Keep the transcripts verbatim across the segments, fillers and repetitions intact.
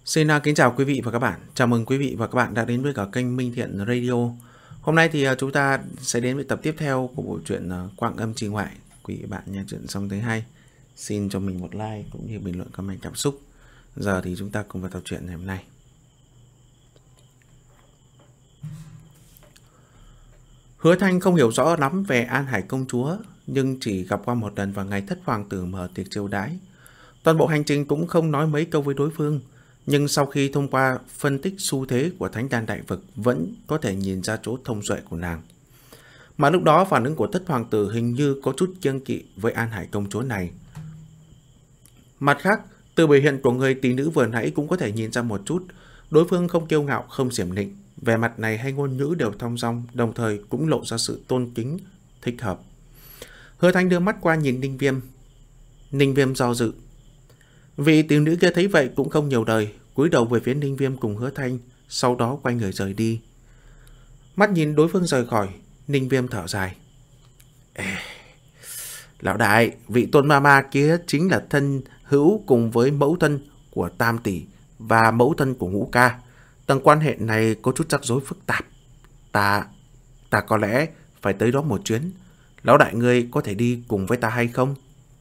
Xin uh, kính chào quý vị và các bạn. Chào mừng quý vị và các bạn đã đến với cả kênh Minh Thiện Radio. Hôm nay thì uh, chúng ta sẽ đến với tập tiếp theo của bộ truyện uh, Quang Âm Trì Ngoại. Quý vị bạn nghe chuyện xong thấy hay, xin cho mình một like cũng như bình luận comment cảm xúc. Giờ thì chúng ta cùng vào tập truyện ngày hôm nay. Hứa Thanh không hiểu rõ lắm về An Hải công chúa, nhưng chỉ gặp qua một lần vào ngày thất hoàng tử mở tiệc chiêu đãi. Toàn bộ hành trình cũng không nói mấy câu với đối phương. Nhưng sau khi thông qua phân tích xu thế của Thánh Đan Đại Vực vẫn có thể nhìn ra chỗ thông duệ của nàng. Mà lúc đó phản ứng của thất hoàng tử hình như có chút kiêng kỵ với An Hải công chúa này. Mặt khác, từ biểu hiện của người tỷ nữ vừa nãy cũng có thể nhìn ra một chút, đối phương không kiêu ngạo, không xiểm nịnh, vẻ mặt này hay ngôn ngữ đều thong dong, đồng thời cũng lộ ra sự tôn kính, thích hợp. Hứa Thanh đưa mắt qua nhìn Ninh Viêm. Ninh Viêm do dự. Vị tiểu nữ kia thấy vậy cũng không nhiều lời, cúi đầu về phía Ninh Viêm cùng Hứa Thanh, sau đó quay người rời đi. Mắt nhìn đối phương rời khỏi, Ninh Viêm thở dài. Ê, lão đại, vị tôn ma ma kia chính là thân hữu cùng với mẫu thân của Tam Tỷ và mẫu thân của Ngũ Ca. Tầng quan hệ này có chút rắc rối phức tạp. Ta, ta có lẽ phải tới đó một chuyến. Lão đại ngươi có thể đi cùng với ta hay không?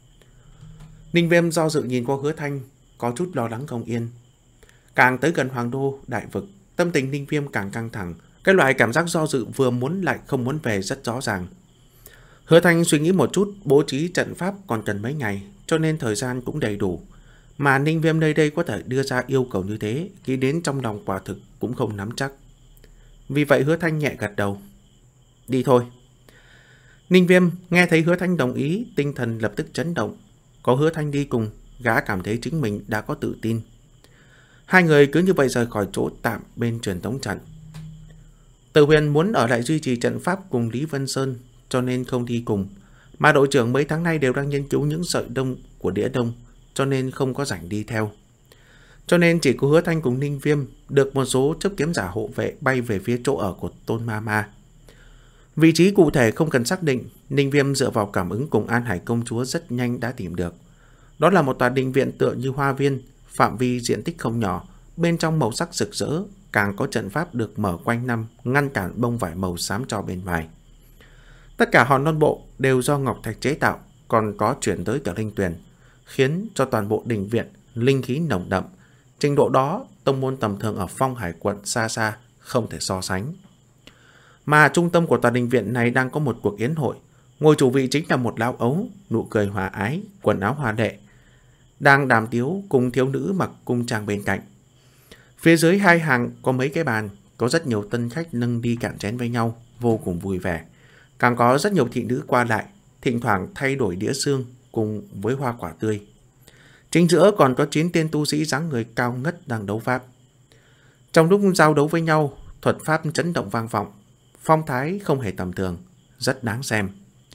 Ninh Viêm do dự nhìn qua Hứa Thanh, có chút lo lắng không yên. Càng tới gần Hoàng Đô, Đại Vực, tâm tình Ninh Viêm càng căng thẳng. Cái loại cảm giác do dự vừa muốn lại không muốn về rất rõ ràng. Hứa Thanh suy nghĩ một chút, bố trí trận pháp còn cần mấy ngày, cho nên thời gian cũng đầy đủ. Mà Ninh Viêm nơi đây có thể đưa ra yêu cầu như thế, khi đến trong lòng quả thực cũng không nắm chắc. Vì vậy Hứa Thanh nhẹ gật đầu. Đi thôi. Ninh Viêm nghe thấy Hứa Thanh đồng ý, tinh thần lập tức chấn động. Có Hứa Thanh đi cùng, gã cảm thấy chính mình đã có tự tin. Hai người cứ như vậy rời khỏi chỗ tạm bên truyền tống trận. Từ Huyền muốn ở lại duy trì trận pháp cùng Lý Vân Sơn, cho nên không đi cùng. Mà đội trưởng mấy tháng nay đều đang nghiên cứu những sợi đông của đĩa đông, cho nên không có rảnh đi theo. Cho nên chỉ có Hứa Thanh cùng Ninh Viêm được một số chấp kiếm giả hộ vệ bay về phía chỗ ở của Tôn Ma Ma. Vị trí cụ thể không cần xác định, Ninh Viêm dựa vào cảm ứng cùng An Hải công chúa rất nhanh đã tìm được. Đó là một tòa đình viện tựa như hoa viên, phạm vi diện tích không nhỏ, bên trong màu sắc rực rỡ, càng có trận pháp được mở quanh năm, ngăn cản bông vải màu xám cho bên ngoài. Tất cả hòn non bộ đều do ngọc thạch chế tạo, còn có chuyển tới cả linh tuyền, khiến cho toàn bộ đình viện linh khí nồng đậm. Trình độ đó, tông môn tầm thường ở Phong Hải quận xa xa không thể so sánh. Mà trung tâm của tòa đình viện này đang có một cuộc yến hội. Ngôi chủ vị chính là một lão ấu, nụ cười hòa ái, quần áo hoa lệ, đang đàm tiếu cùng thiếu nữ mặc cung trang bên cạnh. Phía dưới hai hàng có mấy cái bàn, có rất nhiều tân khách nâng đi cạn chén với nhau, vô cùng vui vẻ. Càng có rất nhiều thị nữ qua lại, thỉnh thoảng thay đổi đĩa xương cùng với hoa quả tươi. Chính giữa còn có chín tên tu sĩ dáng người cao ngất đang đấu pháp. Trong lúc giao đấu với nhau, thuật pháp chấn động vang vọng, phong thái không hề tầm thường, rất đáng xem.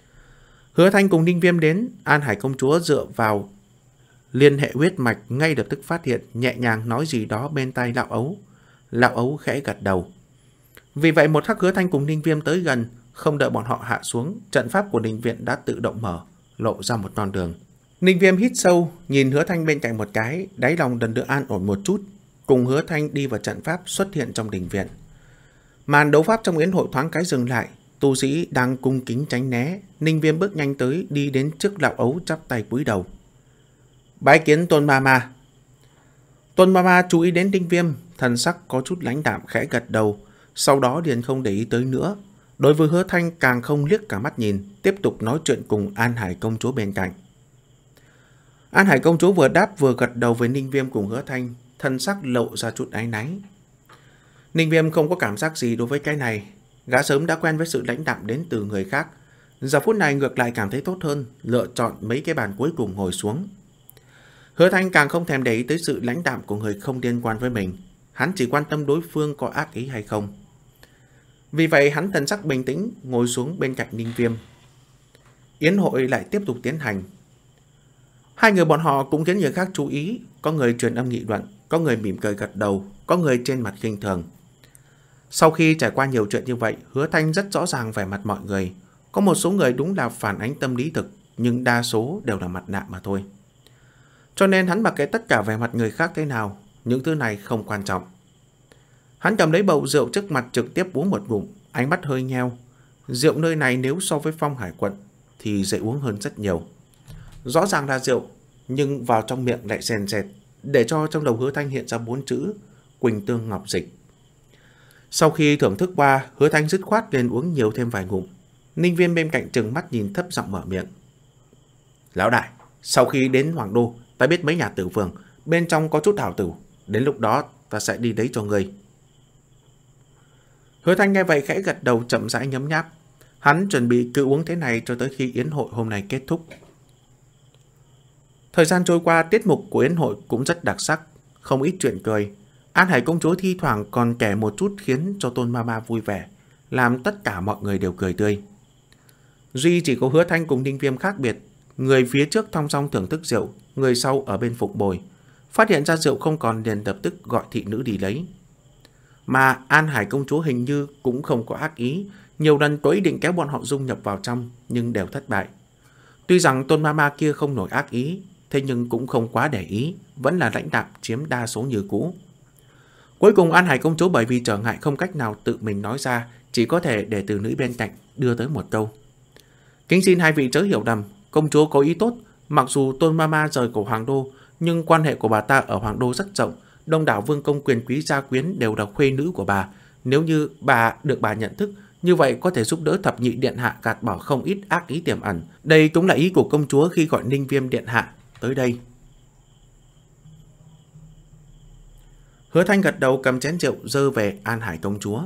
Hứa Thanh cùng Ninh Viêm đến, An Hải công chúa dựa vào liên hệ huyết mạch ngay lập tức phát hiện, nhẹ nhàng nói gì đó bên tai lão ấu. Lão ấu khẽ gật đầu. Vì vậy một khắc Hứa Thanh cùng Ninh Viêm tới gần, không đợi bọn họ hạ xuống, trận pháp của đình viện đã tự động mở, lộ ra một con đường. Ninh Viêm hít sâu, nhìn Hứa Thanh bên cạnh một cái, đáy lòng lần nữa an ổn một chút, cùng Hứa Thanh đi vào trận pháp xuất hiện trong đình viện. Màn đấu pháp trong yến hội thoáng cái dừng lại, tu sĩ đang cung kính tránh né. Ninh Viêm bước nhanh tới, đi đến trước lão ấu chắp tay cúi đầu. Bái kiến Tôn Ma Ma. Tôn Ma Ma chú ý đến Ninh Viêm, thần sắc có chút lãnh đạm khẽ gật đầu, sau đó liền không để ý tới nữa. Đối với Hứa Thanh càng không liếc cả mắt nhìn, tiếp tục nói chuyện cùng An Hải công chúa bên cạnh. An Hải công chúa vừa đáp vừa gật đầu với Ninh Viêm cùng Hứa Thanh, thân sắc lộ ra chút áy náy. Ninh Viêm không có cảm giác gì đối với cái này, gã sớm đã quen với sự lãnh đạm đến từ người khác. Giờ phút này ngược lại cảm thấy tốt hơn, lựa chọn mấy cái bàn cuối cùng ngồi xuống. Hứa Thanh càng không thèm để ý tới sự lãnh đạm của người không liên quan với mình, hắn chỉ quan tâm đối phương có ác ý hay không. Vì vậy hắn thần sắc bình tĩnh ngồi xuống bên cạnh Ninh Viêm. Yến hội lại tiếp tục tiến hành. Hai người bọn họ cũng khiến người khác chú ý, có người truyền âm nghị luận, có người mỉm cười gật đầu, có người trên mặt khinh thường. Sau khi trải qua nhiều chuyện như vậy, Hứa Thanh rất rõ ràng vẻ mặt mọi người. Có một số người đúng là phản ánh tâm lý thực, nhưng đa số đều là mặt nạ mà thôi. Cho nên hắn mặc kệ tất cả vẻ mặt người khác thế nào, những thứ này không quan trọng. Hắn cầm lấy bầu rượu trước mặt trực tiếp uống một ngụm, ánh mắt hơi nheo. Rượu nơi này nếu so với Phong Hải quận thì dễ uống hơn rất nhiều. Rõ ràng là rượu, nhưng vào trong miệng lại sền sệt, để cho trong đầu Hứa Thanh hiện ra bốn chữ Quỳnh Tương Ngọc Dịch. Sau khi thưởng thức qua, Hứa Thanh dứt khoát lên uống nhiều thêm vài ngụm. Ninh Viêm bên cạnh trừng mắt nhìn thấp giọng mở miệng. Lão đại, sau khi đến Hoàng Đô, ta biết mấy nhà tử phường, bên trong có chút hảo tử, đến lúc đó ta sẽ đi lấy cho người. Hứa Thanh nghe vậy khẽ gật đầu, chậm rãi nhấm nháp. Hắn chuẩn bị cứ uống thế này cho tới khi yến hội hôm nay kết thúc. Thời gian trôi qua, tiết mục của yến hội cũng rất đặc sắc, không ít chuyện cười. An Hải công chúa thi thoảng còn kể một chút khiến cho Tôn Mama vui vẻ, làm tất cả mọi người đều cười tươi. Duy chỉ có Hứa Thanh cùng Ninh Viêm khác biệt, người phía trước thong dong thưởng thức rượu, người sau ở bên phục bồi. Phát hiện ra rượu không còn liền lập tức gọi thị nữ đi lấy. Mà An Hải công chúa hình như cũng không có ác ý, nhiều lần có ý định kéo bọn họ dung nhập vào trong nhưng đều thất bại. Tuy rằng Tôn Mama kia không nổi ác ý, thế nhưng cũng không quá để ý, vẫn là lãnh đạm chiếm đa số như cũ. Cuối cùng An Hải công chúa bởi vì trở ngại không cách nào tự mình nói ra, chỉ có thể để từ nữ bên cạnh đưa tới một câu. Kính xin hai vị chớ hiểu lầm, công chúa có ý tốt, mặc dù Tôn Mama rời cổ Hoàng Đô, nhưng quan hệ của bà ta ở Hoàng Đô rất rộng, đông đảo vương công quyền quý gia quyến đều là khuê nữ của bà. Nếu như bà được bà nhận thức, như vậy có thể giúp đỡ thập nhị điện hạ gạt bỏ không ít ác ý tiềm ẩn. Đây cũng là ý của công chúa khi gọi Ninh Viêm điện hạ tới đây. Hứa Thanh gật đầu cầm chén rượu dơ về An Hải công chúa.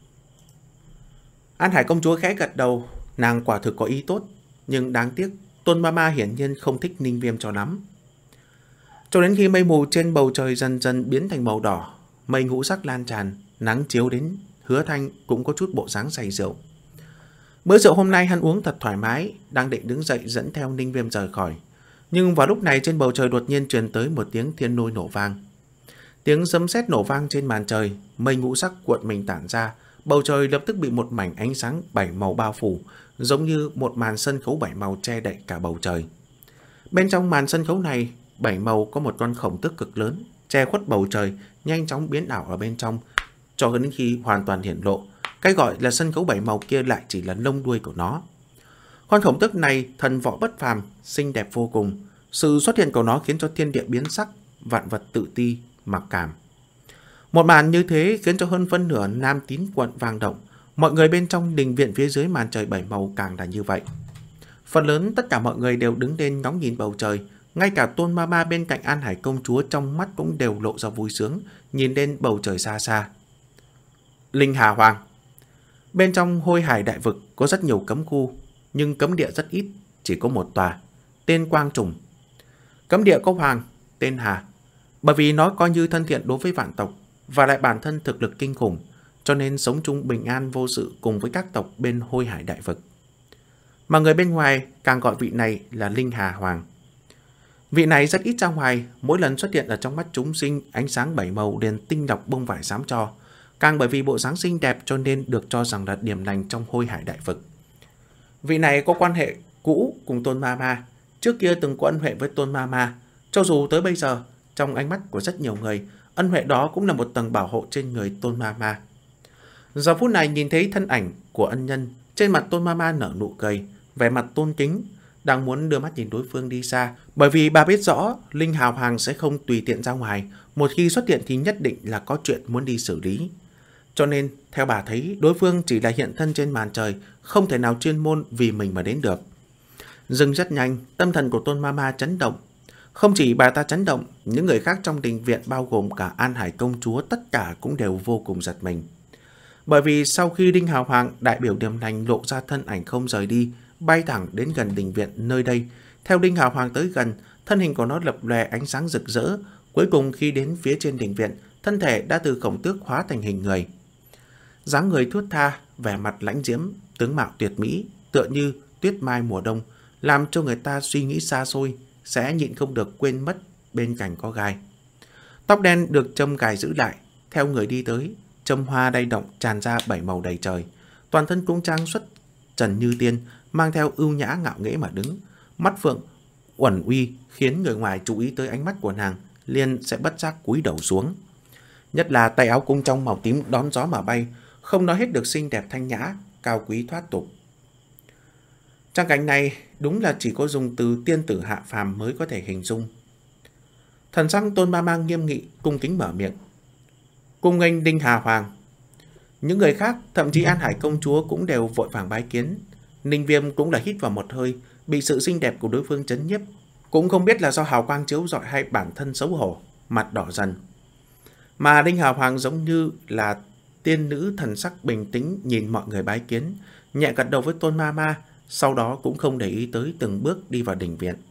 An Hải công chúa khẽ gật đầu, nàng quả thực có ý tốt, nhưng đáng tiếc Tôn Mama hiển nhiên không thích Ninh Viêm cho lắm. Cho đến khi mây mù trên bầu trời dần dần biến thành màu đỏ, mây ngũ sắc lan tràn, nắng chiếu đến, Hứa Thanh cũng có chút bộ dáng say rượu. Bữa rượu hôm nay hắn uống thật thoải mái, đang định đứng dậy dẫn theo Ninh Viêm rời khỏi. Nhưng vào lúc này trên bầu trời đột nhiên truyền tới một tiếng thiên lôi nổ vang. Tiếng sấm sét nổ vang trên màn trời, mây ngũ sắc cuộn mình tản ra, bầu trời lập tức bị một mảnh ánh sáng bảy màu bao phủ, giống như một màn sân khấu bảy màu che đậy cả bầu trời. Bên trong màn sân khấu này, bảy màu có một con khổng tước cực lớn, che khuất bầu trời, nhanh chóng biến ảo ở bên trong, cho đến khi hoàn toàn hiển lộ. Cái gọi là sân khấu bảy màu kia lại chỉ là lông đuôi của nó. Con khổng tước này thần võ bất phàm, xinh đẹp vô cùng. Sự xuất hiện của nó khiến cho thiên địa biến sắc, vạn vật tự ti, mặc cảm. Một màn như thế khiến cho hơn phân nửa Nam Tín quận vang động. Mọi người bên trong đình viện phía dưới màn trời bảy màu càng là như vậy. Phần lớn tất cả mọi người đều đứng lên ngóng nhìn bầu trời. Ngay cả Tôn Mama bên cạnh An Hải công chúa trong mắt cũng đều lộ ra vui sướng, nhìn lên bầu trời xa xa. Linh Hà Hoàng. Bên trong Hôi Hải đại vực có rất nhiều cấm khu, nhưng cấm địa rất ít, chỉ có một tòa, tên Quang Trùng. Cấm địa có Hoàng, tên Hà. Bởi vì nó coi như thân thiện đối với vạn tộc, và lại bản thân thực lực kinh khủng, cho nên sống chung bình an vô sự cùng với các tộc bên Hôi Hải đại vực. Mà người bên ngoài càng gọi vị này là Linh Hà Hoàng. Vị này rất ít ra ngoài, mỗi lần xuất hiện ở trong mắt chúng sinh, ánh sáng bảy màu liền tinh lọc bông vải xám cho. Càng bởi vì bộ dáng xinh đẹp cho nên được cho rằng là điểm lành trong Hôi Hải đại vực. Vị này có quan hệ cũ cùng Tôn Mama, trước kia từng có ân huệ với Tôn Mama. Cho dù tới bây giờ, trong ánh mắt của rất nhiều người, ân huệ đó cũng là một tầng bảo hộ trên người Tôn Mama. Giờ phút này nhìn thấy thân ảnh của ân nhân, trên mặt Tôn Mama nở nụ cười, vẻ mặt tôn kính, đang muốn đưa mắt nhìn đối phương đi xa, bởi vì bà biết rõ Linh Hào Hoàng sẽ không tùy tiện ra ngoài, một khi xuất hiện thì nhất định là có chuyện muốn đi xử lý. Cho nên, theo bà thấy, đối phương chỉ là hiện thân trên màn trời, không thể nào chuyên môn vì mình mà đến được. Dừng rất nhanh, tâm thần của Tôn Mama chấn động. Không chỉ bà ta chấn động, những người khác trong đình viện bao gồm cả An Hải công chúa tất cả cũng đều vô cùng giật mình. Bởi vì sau khi Linh Hào Hoàng đại biểu điểm lành lộ ra thân ảnh không rời đi, bay thẳng đến gần đình viện nơi đây, theo Linh Hào Hoàng tới gần, thân hình của nó lập lòe ánh sáng rực rỡ. Cuối cùng khi đến phía trên đình viện, thân thể đã từ khổng tước hóa thành hình người. Dáng người thướt tha, vẻ mặt lãnh diễm, tướng mạo tuyệt mỹ, tựa như tuyết mai mùa đông, làm cho người ta suy nghĩ xa xôi, sẽ nhịn không được quên mất bên cạnh có gai. Tóc đen được châm cài giữ lại, theo người đi tới, châm hoa lay động tràn ra bảy màu đầy trời. Toàn thân cũng trang xuất trần như tiên, mang theo ưu nhã ngạo nghễ mà đứng, mắt phượng uẩn uy khiến người ngoài chú ý tới ánh mắt của nàng, liền sẽ bất giác cúi đầu xuống. Nhất là tay áo cung trong màu tím đón gió mà bay, không nói hết được xinh đẹp thanh nhã, cao quý thoát tục. Trang cảnh này đúng là chỉ có dùng từ tiên tử hạ phàm mới có thể hình dung. Thần sắc Tôn Ma Ma nghiêm nghị, cung kính mở miệng. Cung nghênh Đinh Hà Hoàng. Những người khác, thậm chí An Hải công chúa cũng đều vội vàng bái kiến. Ninh Viêm cũng là hít vào một hơi, bị sự xinh đẹp của đối phương chấn nhiếp. Cũng không biết là do hào quang chiếu rọi hay bản thân xấu hổ, mặt đỏ dần. Mà Đinh Hà Hoàng giống như là tiên nữ, thần sắc bình tĩnh nhìn mọi người bái kiến, nhẹ gật đầu với Tôn Ma Ma, sau đó cũng không để ý tới từng bước đi vào đình viện.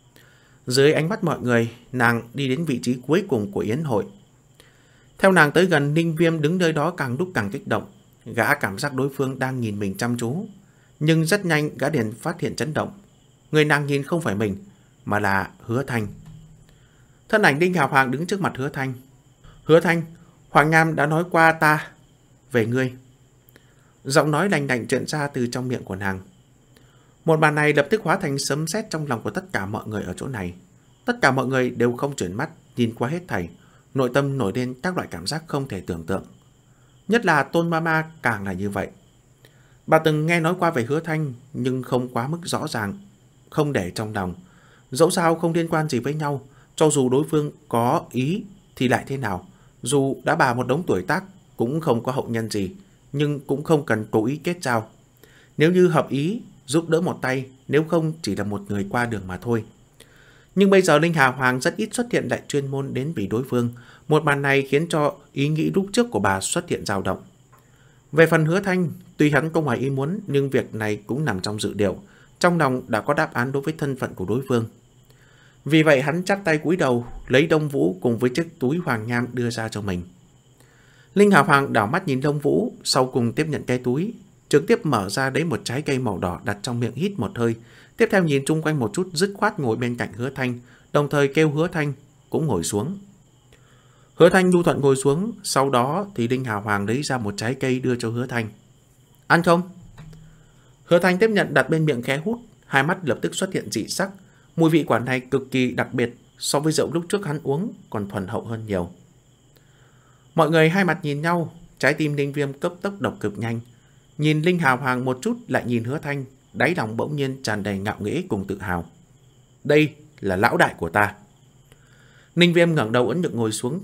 Dưới ánh mắt mọi người, nàng đi đến vị trí cuối cùng của yến hội. Theo nàng tới gần, Ninh Viêm đứng nơi đó càng lúc càng kích động. Gã cảm giác đối phương đang nhìn mình chăm chú. Nhưng rất nhanh gã liền phát hiện chấn động. Người nàng nhìn không phải mình, mà là Hứa Thanh. Thân ảnh Đinh Hà Hoàng đứng trước mặt Hứa Thanh. Hứa Thanh, Hoàng Nham đã nói qua ta về ngươi. Giọng nói lành lạnh truyền ra từ trong miệng của nàng. Một màn này lập tức hóa thành sấm sét trong lòng của tất cả mọi người ở chỗ này. Tất cả mọi người đều không chuyển mắt, nhìn qua hết thảy, nội tâm nổi lên các loại cảm giác không thể tưởng tượng. Nhất là Tôn Ma Ma càng là như vậy. Bà từng nghe nói qua về Hứa Thanh, nhưng không quá mức rõ ràng, không để trong lòng. Dẫu sao không liên quan gì với nhau, cho dù đối phương có ý thì lại thế nào. Dù đã bà một đống tuổi tác, cũng không có hậu nhân gì, nhưng cũng không cần cố ý kết giao. Nếu như hợp ý, giúp đỡ một tay, nếu không chỉ là một người qua đường mà thôi. Nhưng bây giờ Linh Hà Hoàng rất ít xuất hiện lại chuyên môn đến vì đối phương. Một màn này khiến cho ý nghĩ lúc trước của bà xuất hiện dao động. Về phần Hứa Thanh, tuy hắn không ngoài ý muốn, nhưng việc này cũng nằm trong dự liệu. Trong lòng đã có đáp án đối với thân phận của đối phương. Vì vậy hắn chắp tay cúi đầu, lấy Đông Vũ cùng với chiếc túi hoàng nham đưa ra cho mình. Linh Hà Hoàng đảo mắt nhìn Đông Vũ, sau cùng tiếp nhận cái túi, trực tiếp mở ra lấy một trái cây màu đỏ đặt trong miệng hít một hơi. Tiếp theo nhìn chung quanh một chút, dứt khoát ngồi bên cạnh Hứa Thanh, đồng thời kêu Hứa Thanh cũng ngồi xuống. Hứa Thanh nhu thuận ngồi xuống, sau đó thì Đinh Hà Hoàng lấy ra một trái cây đưa cho Hứa Thanh. Ăn không? Hứa Thanh tiếp nhận đặt bên miệng khẽ hút, hai mắt lập tức xuất hiện dị sắc. Mùi vị quả này cực kỳ đặc biệt, so với rượu lúc trước hắn uống còn thuần hậu hơn nhiều. Mọi người hai mặt nhìn nhau, trái tim Ninh Viêm cấp tốc đập cực nhanh. Nhìn Linh Hà Hoàng một chút lại nhìn Hứa Thanh, đáy lòng bỗng nhiên tràn đầy ngạo nghễ cùng tự hào. Đây là lão đại của ta. Ninh Viêm ngẩng đầu ấn nhượng ngồi xuống.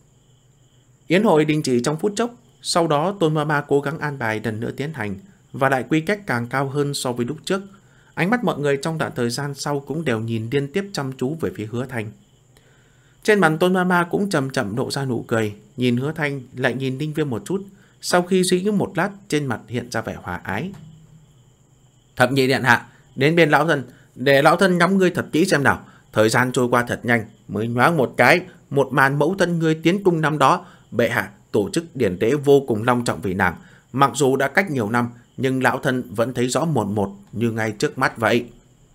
Yến hội đình chỉ trong phút chốc, sau đó Tôn Ma Ma cố gắng an bài lần nữa tiến hành, và lại quy cách càng cao hơn so với lúc trước. Ánh mắt mọi người trong đoạn thời gian sau cũng đều nhìn liên tiếp chăm chú về phía Hứa Thanh. Trên mặt Tôn Ma Ma cũng chậm chậm lộ ra nụ cười, nhìn Hứa Thanh lại nhìn Ninh Viêm một chút, sau khi suy nghĩ một lát trên mặt hiện ra vẻ hòa ái. Thập nhị điện hạ, đến bên lão thân, để lão thân ngắm ngươi thật kỹ xem nào. Thời gian trôi qua thật nhanh, mới nhoáng một cái, một màn mẫu thân ngươi tiến cung năm đó, bệ hạ tổ chức điển lễ vô cùng long trọng vì nàng. Mặc dù đã cách nhiều năm, nhưng lão thân vẫn thấy rõ một một như ngay trước mắt vậy.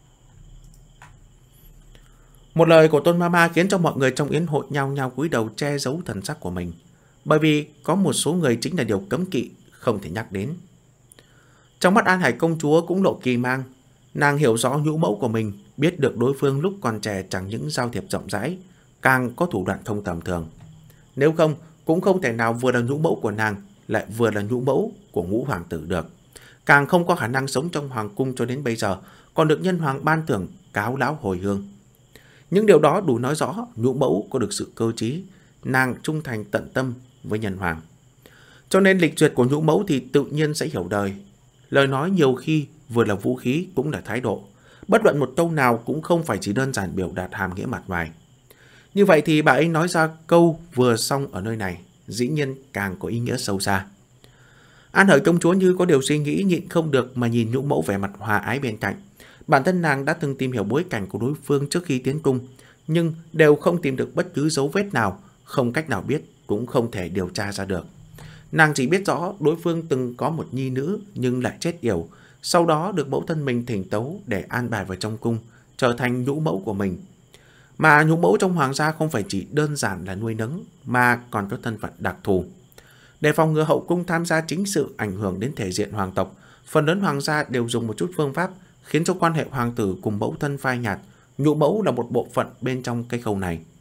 Một lời của Tôn Ma Ma khiến cho mọi người trong yến hội nhao nhao cúi đầu che giấu thần sắc của mình, bởi vì có một số người chính là điều cấm kỵ không thể nhắc đến. Trong mắt An Hải công chúa cũng lộ kỳ mang. Nàng hiểu rõ nhũ mẫu của mình, biết được đối phương lúc còn trẻ chẳng những giao thiệp rộng rãi, càng có thủ đoạn không tầm thường. Nếu không, cũng không thể nào vừa là nhũ mẫu của nàng lại vừa là nhũ mẫu của ngũ hoàng tử được. Càng không có khả năng sống trong hoàng cung cho đến bây giờ, còn được nhân hoàng ban thưởng cáo lão hồi hương. Những điều đó đủ nói rõ nhũ mẫu có được sự cơ trí, nàng trung thành tận tâm với nhân hoàng. Cho nên lịch duyệt của nhũ mẫu thì tự nhiên sẽ hiểu đời. Lời nói nhiều khi vừa là vũ khí cũng là thái độ. Bất luận một câu nào cũng không phải chỉ đơn giản biểu đạt hàm nghĩa mặt ngoài. Như vậy thì bà ấy nói ra câu vừa xong ở nơi này, dĩ nhiên càng có ý nghĩa sâu xa. An Hởi công chúa như có điều suy nghĩ, nhịn không được mà nhìn nhũ mẫu vẻ mặt hòa ái bên cạnh. Bản thân nàng đã từng tìm hiểu bối cảnh của đối phương trước khi tiến cung, nhưng đều không tìm được bất cứ dấu vết nào, không cách nào biết, cũng không thể điều tra ra được. Nàng chỉ biết rõ đối phương từng có một nhi nữ nhưng lại chết yểu, sau đó được mẫu thân mình thỉnh tấu để an bài vào trong cung, trở thành nhũ mẫu của mình. Mà nhũ mẫu trong hoàng gia không phải chỉ đơn giản là nuôi nấng, mà còn có thân phận đặc thù. Để phòng ngừa hậu cung tham gia chính sự ảnh hưởng đến thể diện hoàng tộc, phần lớn hoàng gia đều dùng một chút phương pháp khiến cho quan hệ hoàng tử cùng mẫu thân phai nhạt. Nhũ mẫu là một bộ phận bên trong cái khâu này.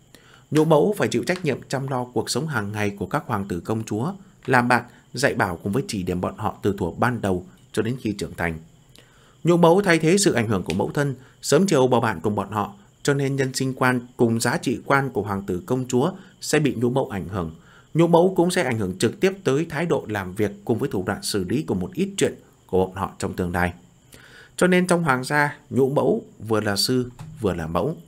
Nhũ mẫu phải chịu trách nhiệm chăm lo cuộc sống hàng ngày của các hoàng tử công chúa, làm bạn, dạy bảo cùng với chỉ điểm bọn họ từ thuở ban đầu cho đến khi trưởng thành. Nhũ mẫu thay thế sự ảnh hưởng của mẫu thân, sớm chiều bầu bạn cùng bọn họ, cho nên nhân sinh quan cùng giá trị quan của hoàng tử công chúa sẽ bị nhũ mẫu ảnh hưởng. Nhũ mẫu cũng sẽ ảnh hưởng trực tiếp tới thái độ làm việc cùng với thủ đoạn xử lý của một ít chuyện của bọn họ trong tương lai. Cho nên trong hoàng gia, nhũ mẫu vừa là sư, vừa là mẫu.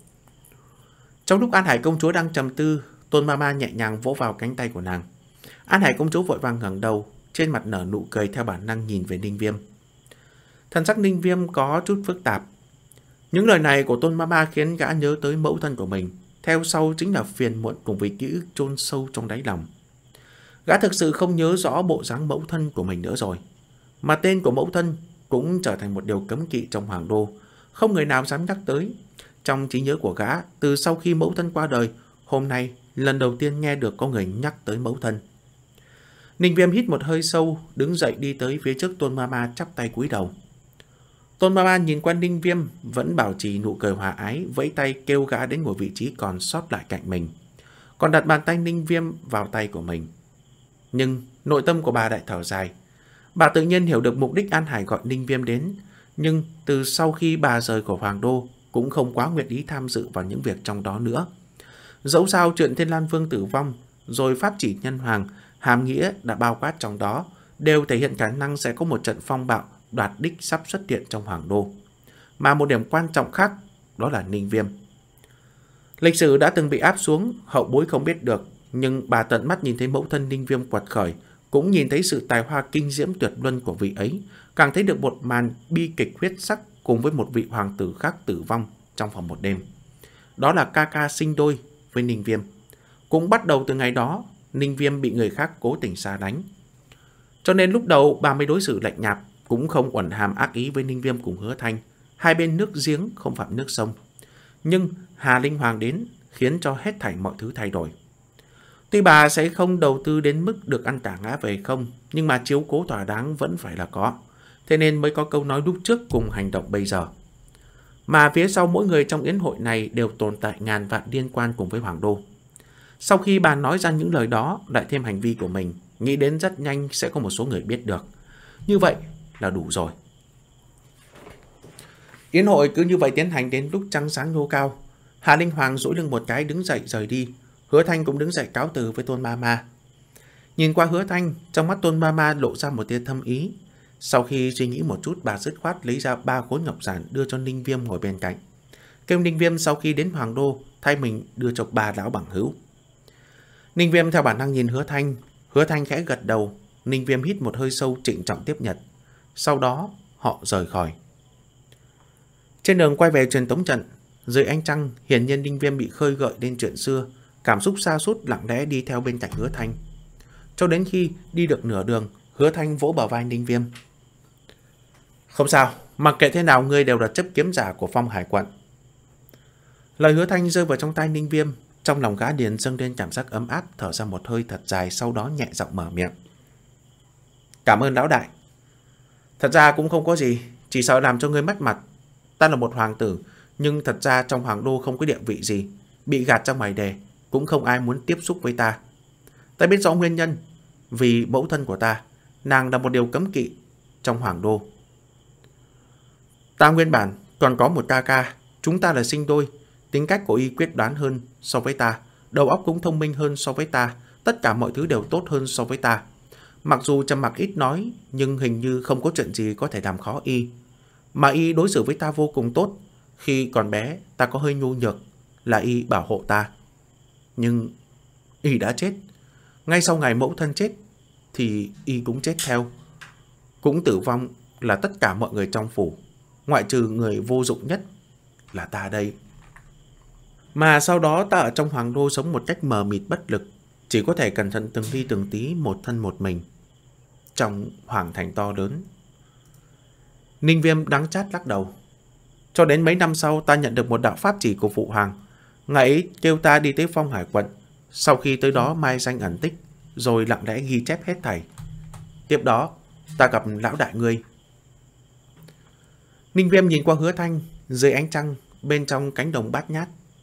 Trong lúc An Hải công chúa đang trầm tư, Tôn Mama nhẹ nhàng vỗ vào cánh tay của nàng. An Hải công chúa vội vàng ngẩng đầu, trên mặt nở nụ cười theo bản năng nhìn về Ninh Viêm. Thần sắc Ninh Viêm có chút phức tạp. Những lời này của Tôn Mama khiến gã nhớ tới mẫu thân của mình, theo sau chính là phiền muộn cùng với ký ức chôn sâu trong đáy lòng. Gã thực sự không nhớ rõ bộ dáng mẫu thân của mình nữa rồi, mà tên của mẫu thân cũng trở thành một điều cấm kỵ trong hoàng đô, không người nào dám nhắc tới. Trong trí nhớ của gã, từ sau khi mẫu thân qua đời, hôm nay lần đầu tiên nghe được có người nhắc tới mẫu thân. Ninh Viêm hít một hơi sâu, đứng dậy đi tới phía trước Tôn Mama chắp tay cúi đầu. Tôn Mama nhìn qua Ninh Viêm vẫn bảo trì nụ cười hòa ái, vẫy tay kêu gã đến ngồi vị trí còn sót lại cạnh mình, còn đặt bàn tay Ninh Viêm vào tay của mình. Nhưng nội tâm của bà lại thở dài. Bà tự nhiên hiểu được mục đích An Hải gọi Ninh Viêm đến, nhưng từ sau khi bà rời khỏi hoàng đô cũng không quá nguyện ý tham dự vào những việc trong đó nữa. Dẫu sao chuyện Thiên Lan Vương tử vong, rồi pháp chỉ nhân hoàng, hàm nghĩa đã bao quát trong đó, đều thể hiện khả năng sẽ có một trận phong bạo đoạt đích sắp xuất hiện trong hoàng đô. Mà một điểm quan trọng khác, đó là Ninh Viêm. Lịch sử đã từng bị áp xuống, hậu bối không biết được, nhưng bà tận mắt nhìn thấy mẫu thân Ninh Viêm quật khởi, cũng nhìn thấy sự tài hoa kinh diễm tuyệt luân của vị ấy, càng thấy được một màn bi kịch huyết sắc cùng với một vị hoàng tử khác tử vong trong vòng một đêm. Đó là ca ca sinh đôi với Ninh Viêm. Cũng bắt đầu từ ngày đó, Ninh Viêm bị người khác cố tình xa đánh. Cho nên lúc đầu bà mới đối xử lạnh nhạt, cũng không uẩn hàm ác ý với Ninh Viêm cùng Hứa Thanh, hai bên nước giếng không phạm nước sông. Nhưng Hà Linh Hoàng đến khiến cho hết thảy mọi thứ thay đổi. Tuy bà sẽ không đầu tư đến mức được ăn tả ngã về không, nhưng mà chiếu cố thỏa đáng vẫn phải là có. Thế nên mới có câu nói lúc trước cùng hành động bây giờ. Mà phía sau mỗi người trong yến hội này đều tồn tại ngàn vạn liên quan cùng với hoàng đô. Sau khi bà nói ra những lời đó, lại thêm hành vi của mình, nghĩ đến rất nhanh sẽ có một số người biết được. Như vậy là đủ rồi. Yến hội cứ như vậy tiến hành đến lúc trăng sáng nhô cao. Hà Linh Hoàng duỗi lưng một cái đứng dậy rời đi. Hứa Thanh cũng đứng dậy cáo từ với Tôn Mama. Nhìn qua Hứa Thanh, trong mắt Tôn Mama lộ ra một tia thâm ý. Sau khi suy nghĩ một chút, bà dứt khoát lấy ra ba khối ngọc giản đưa cho Ninh Viêm ngồi bên cạnh. Kêu Ninh Viêm sau khi đến hoàng đô thay mình đưa cho ba lão bằng hữu. Ninh Viêm theo bản năng nhìn Hứa Thanh. Hứa Thanh khẽ gật đầu. Ninh Viêm hít một hơi sâu trịnh trọng tiếp nhận. Sau đó họ rời khỏi. Trên đường quay về truyền tống trận, dưới ánh trăng, hiển nhiên Ninh Viêm bị khơi gợi lên chuyện xưa, cảm xúc sa sút lặng lẽ đi theo bên cạnh Hứa Thanh. Cho đến khi đi được nửa đường, Hứa Thanh vỗ bờ vai Ninh Viêm. Không sao, mặc kệ thế nào ngươi đều là chấp kiếm giả của Phong Hải quận. Lời Hứa Thanh rơi vào trong tai Ninh Viêm, trong lòng gã điền dâng lên cảm giác ấm áp, thở ra một hơi thật dài, sau đó nhẹ giọng mở miệng. Cảm ơn lão đại. Thật ra cũng không có gì, chỉ sợ làm cho ngươi mất mặt. Ta là một hoàng tử, nhưng thật ra trong hoàng đô không có địa vị gì, bị gạt ra ngoài đề, cũng không ai muốn tiếp xúc với ta. Ta biết rõ nguyên nhân, vì mẫu thân của ta, nàng là một điều cấm kỵ trong hoàng đô. Ta nguyên bản còn có một ca ca, chúng ta là sinh đôi, tính cách của y quyết đoán hơn so với ta, đầu óc cũng thông minh hơn so với ta, tất cả mọi thứ đều tốt hơn so với ta. Mặc dù trầm mặc ít nói, nhưng hình như không có chuyện gì có thể làm khó y. Mà y đối xử với ta vô cùng tốt. Khi còn bé, ta có hơi nhu nhược, là y bảo hộ ta. Nhưng y đã chết. Ngay sau ngày mẫu thân chết, thì y cũng chết theo. Cũng tử vong là tất cả mọi người trong phủ, ngoại trừ người vô dụng nhất là ta đây. Mà sau đó ta ở trong hoàng đô sống một cách mờ mịt bất lực, chỉ có thể cẩn thận từng ly từng tí, một thân một mình trong hoàng thành to lớn. Ninh Viêm đắng chát lắc đầu. Cho đến mấy năm sau, ta nhận được một đạo pháp chỉ của phụ hoàng. Ngài ấy kêu ta đi tới Phong Hải quận. Sau khi tới đó mai danh ẩn tích, rồi lặng lẽ ghi chép hết thảy. Tiếp đó, ta gặp lão đại ngươi. Ninh Viêm nhìn qua Hứa Thanh, dưới ánh trăng, bên trong cánh đồng bát nhát,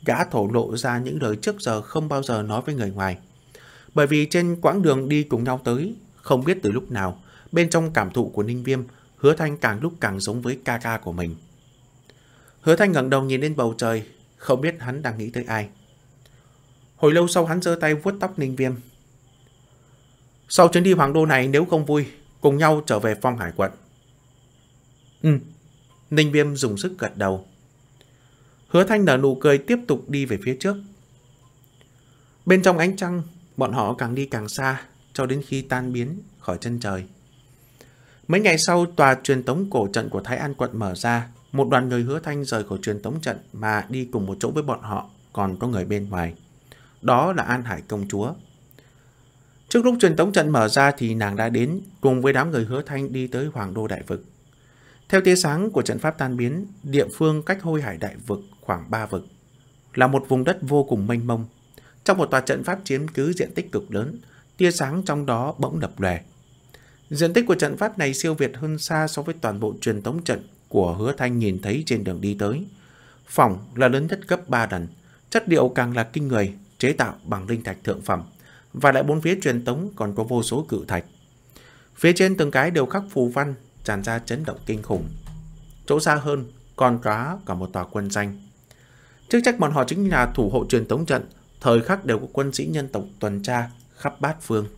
gã thổ lộ ra những lời trước giờ không bao giờ nói với người ngoài. Bởi vì trên quãng đường đi cùng nhau tới, không biết từ lúc nào, bên trong cảm thụ của Ninh Viêm, Hứa Thanh càng lúc càng giống với ca ca của mình. Hứa Thanh ngẩng đầu nhìn lên bầu trời, không biết hắn đang nghĩ tới ai. Hồi lâu sau hắn giơ tay vuốt tóc Ninh Viêm. Sau chuyến đi Hoàng Đô này nếu không vui, cùng nhau trở về Phong Hải quận. Ừ, Ninh Viêm dùng sức gật đầu. Hứa Thanh nở nụ cười tiếp tục đi về phía trước. Bên trong ánh trăng, bọn họ càng đi càng xa, cho đến khi tan biến khỏi chân trời. Mấy ngày sau, tòa truyền tống cổ trận của Thái An quận mở ra. Một đoàn người Hứa Thanh rời khỏi truyền tống trận mà đi cùng một chỗ với bọn họ, còn có người bên ngoài. Đó là An Hải công chúa. Trước lúc truyền tống trận mở ra thì nàng đã đến, cùng với đám người Hứa Thanh đi tới Hoàng Đô Đại Vực. Theo tia sáng của trận pháp tan biến, địa phương cách Hôi Hải Đại Vực khoảng ba vực, là một vùng đất vô cùng mênh mông. Trong một tòa trận pháp chiếm cứ diện tích cực lớn, tia sáng trong đó bỗng lập lòe. Diện tích của trận pháp này siêu việt hơn xa so với toàn bộ truyền tống trận của Hứa Thanh nhìn thấy trên đường đi tới. Phòng là lớn nhất gấp ba lần, chất liệu càng là kinh người, chế tạo bằng linh thạch thượng phẩm, và lại bốn phía truyền tống còn có vô số cự thạch. Phía trên từng cái đều khắc phù văn, tràn ra chấn động kinh khủng. Chỗ xa hơn còn có cả một tòa quân danh. Chức trách bọn họ chính là thủ hộ truyền tống trận, thời khắc đều có quân sĩ nhân tộc tuần tra khắp bát phương.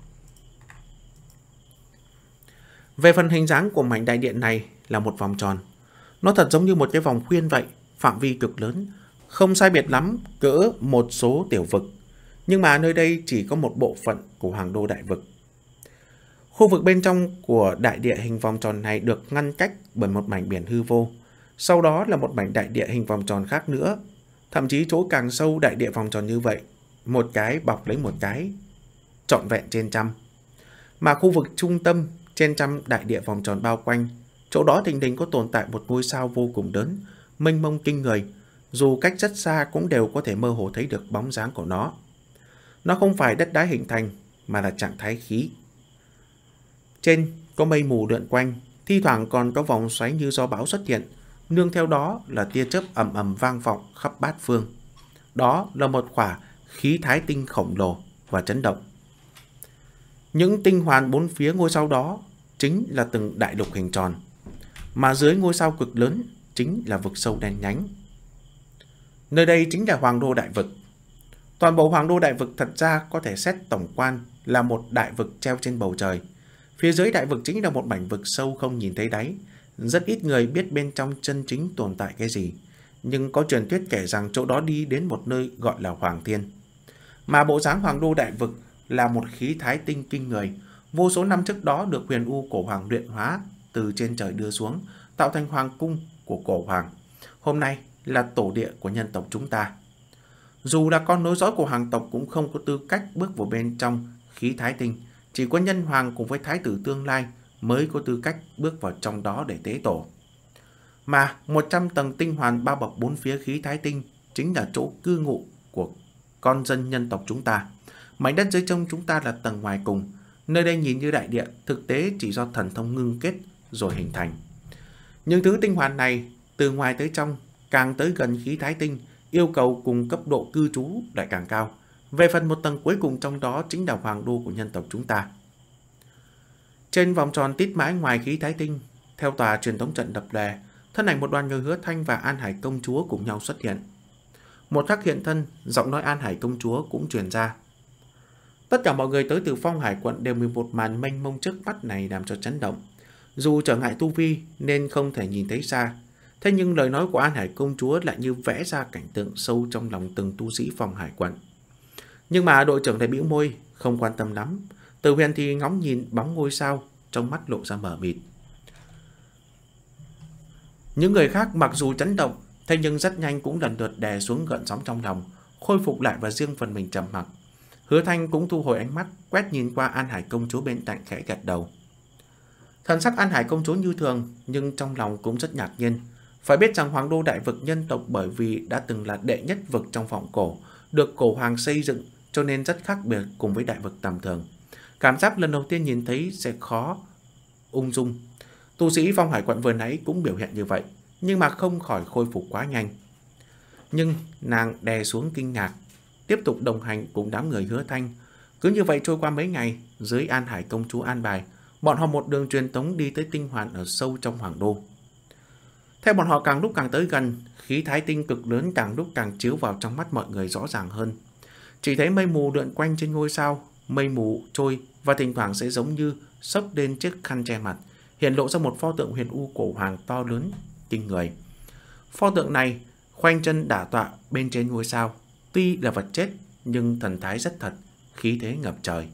Về phần hình dáng của mảnh đại điện này là một vòng tròn. Nó thật giống như một cái vòng khuyên vậy, phạm vi cực lớn, không sai biệt lắm cỡ một số tiểu vực. Nhưng mà nơi đây chỉ có một bộ phận của Hoàng Đô Đại Vực. Khu vực bên trong của đại địa hình vòng tròn này được ngăn cách bởi một mảnh biển hư vô. Sau đó là một mảnh đại địa hình vòng tròn khác nữa. Thậm chí chỗ càng sâu đại địa vòng tròn như vậy, một cái bọc lấy một cái, trọn vẹn trên trăm. Mà khu vực trung tâm trên trăm đại địa vòng tròn bao quanh, chỗ đó thình lình có tồn tại một ngôi sao vô cùng lớn, mênh mông kinh người. Dù cách rất xa cũng đều có thể mơ hồ thấy được bóng dáng của nó. Nó không phải đất đá hình thành, mà là trạng thái khí. Trên có mây mù lượn quanh, thi thoảng còn có vòng xoáy như gió bão xuất hiện, nương theo đó là tia chớp ầm ầm vang vọng khắp bát phương. Đó là một quả khí thái tinh khổng lồ và chấn động. Những tinh hoàn bốn phía ngôi sao đó chính là từng đại lục hình tròn, mà dưới ngôi sao cực lớn chính là vực sâu đen nhánh. Nơi đây chính là Hoàng Đô Đại Vực. Toàn bộ Hoàng Đô Đại Vực thật ra có thể xét tổng quan là một đại vực treo trên bầu trời. Phía dưới đại vực chính là một mảnh vực sâu không nhìn thấy đáy. Rất ít người biết bên trong chân chính tồn tại cái gì, nhưng có truyền thuyết kể rằng chỗ đó đi đến một nơi gọi là Hoàng Thiên. Mà bộ dáng Hoàng Đô Đại Vực là một khí thái tinh kinh người. Vô số năm trước đó được Huyền U Cổ Hoàng luyện hóa từ trên trời đưa xuống, tạo thành hoàng cung của Cổ Hoàng. Hôm nay là tổ địa của nhân tộc chúng ta. Dù là con nối dõi của hoàng tộc cũng không có tư cách bước vào bên trong khí thái tinh. Chỉ có nhân hoàng cùng với thái tử tương lai mới có tư cách bước vào trong đó để tế tổ. Mà một trăm tầng tinh hoàn bao bọc bốn phía khí thái tinh chính là chỗ cư ngụ của con dân nhân tộc chúng ta. Mảnh đất dưới chân chúng ta là tầng ngoài cùng. Nơi đây nhìn như đại địa, thực tế chỉ do thần thông ngưng kết rồi hình thành. Những thứ tinh hoàn này từ ngoài tới trong, càng tới gần khí thái tinh, yêu cầu cùng cấp độ cư trú lại càng cao. Về phần một tầng cuối cùng trong đó chính là hoàng đô của nhân tộc chúng ta. Trên vòng tròn tít mãi ngoài khí thái tinh, theo tòa truyền thống trận đập lè, thân ảnh một đoàn người Hứa Thanh và An Hải công chúa cùng nhau xuất hiện. Một khắc hiện thân, giọng nói An Hải công chúa cũng truyền ra. Tất cả mọi người tới từ Phong Hải quận đều bị một màn mênh mông trước mắt này làm cho chấn động. Dù trở ngại tu vi nên không thể nhìn thấy xa, thế nhưng lời nói của An Hải công chúa lại như vẽ ra cảnh tượng sâu trong lòng từng tu sĩ Phong Hải quận. Nhưng mà đội trưởng lại bĩu môi, không quan tâm lắm. Từ Huyền thì ngóng nhìn bóng ngôi sao, trong mắt lộ ra mờ mịt. Những người khác mặc dù chấn động, thế nhưng rất nhanh cũng lần lượt đè xuống gợn sóng trong lòng, khôi phục lại và riêng phần mình trầm mặc. Hứa Thanh cũng thu hồi ánh mắt, quét nhìn qua An Hải công chúa bên cạnh khẽ gật đầu. Thần sắc An Hải công chúa như thường, nhưng trong lòng cũng rất ngạc nhiên. Phải biết rằng Hoàng Đô Đại Vực nhân tộc bởi vì đã từng là đệ nhất vực trong vọng cổ, được cổ hoàng xây dựng, cho nên rất khác biệt cùng với đại vực tầm thường. Cảm giác lần đầu tiên nhìn thấy sẽ khó ung dung. Tu sĩ Phong Hải quận vừa nãy cũng biểu hiện như vậy, nhưng mà không khỏi khôi phục quá nhanh. Nhưng nàng đè xuống kinh ngạc, tiếp tục đồng hành cùng đám người Hứa Thanh. Cứ như vậy trôi qua mấy ngày, dưới An Hải công chúa an bài, bọn họ một đường truyền tống đi tới tinh hoàn ở sâu trong hoàng đô. Theo bọn họ càng lúc càng tới gần, khí thái tinh cực lớn càng lúc càng chiếu vào trong mắt mọi người rõ ràng hơn. Chỉ thấy mây mù lượn quanh trên ngôi sao, mây mù trôi và thỉnh thoảng sẽ giống như xốc lên chiếc khăn che mặt, hiện lộ ra một pho tượng huyền u cổ hoàng to lớn, kinh người. Pho tượng này khoanh chân đả tọa bên trên ngôi sao, tuy là vật chết nhưng thần thái rất thật, khí thế ngập trời.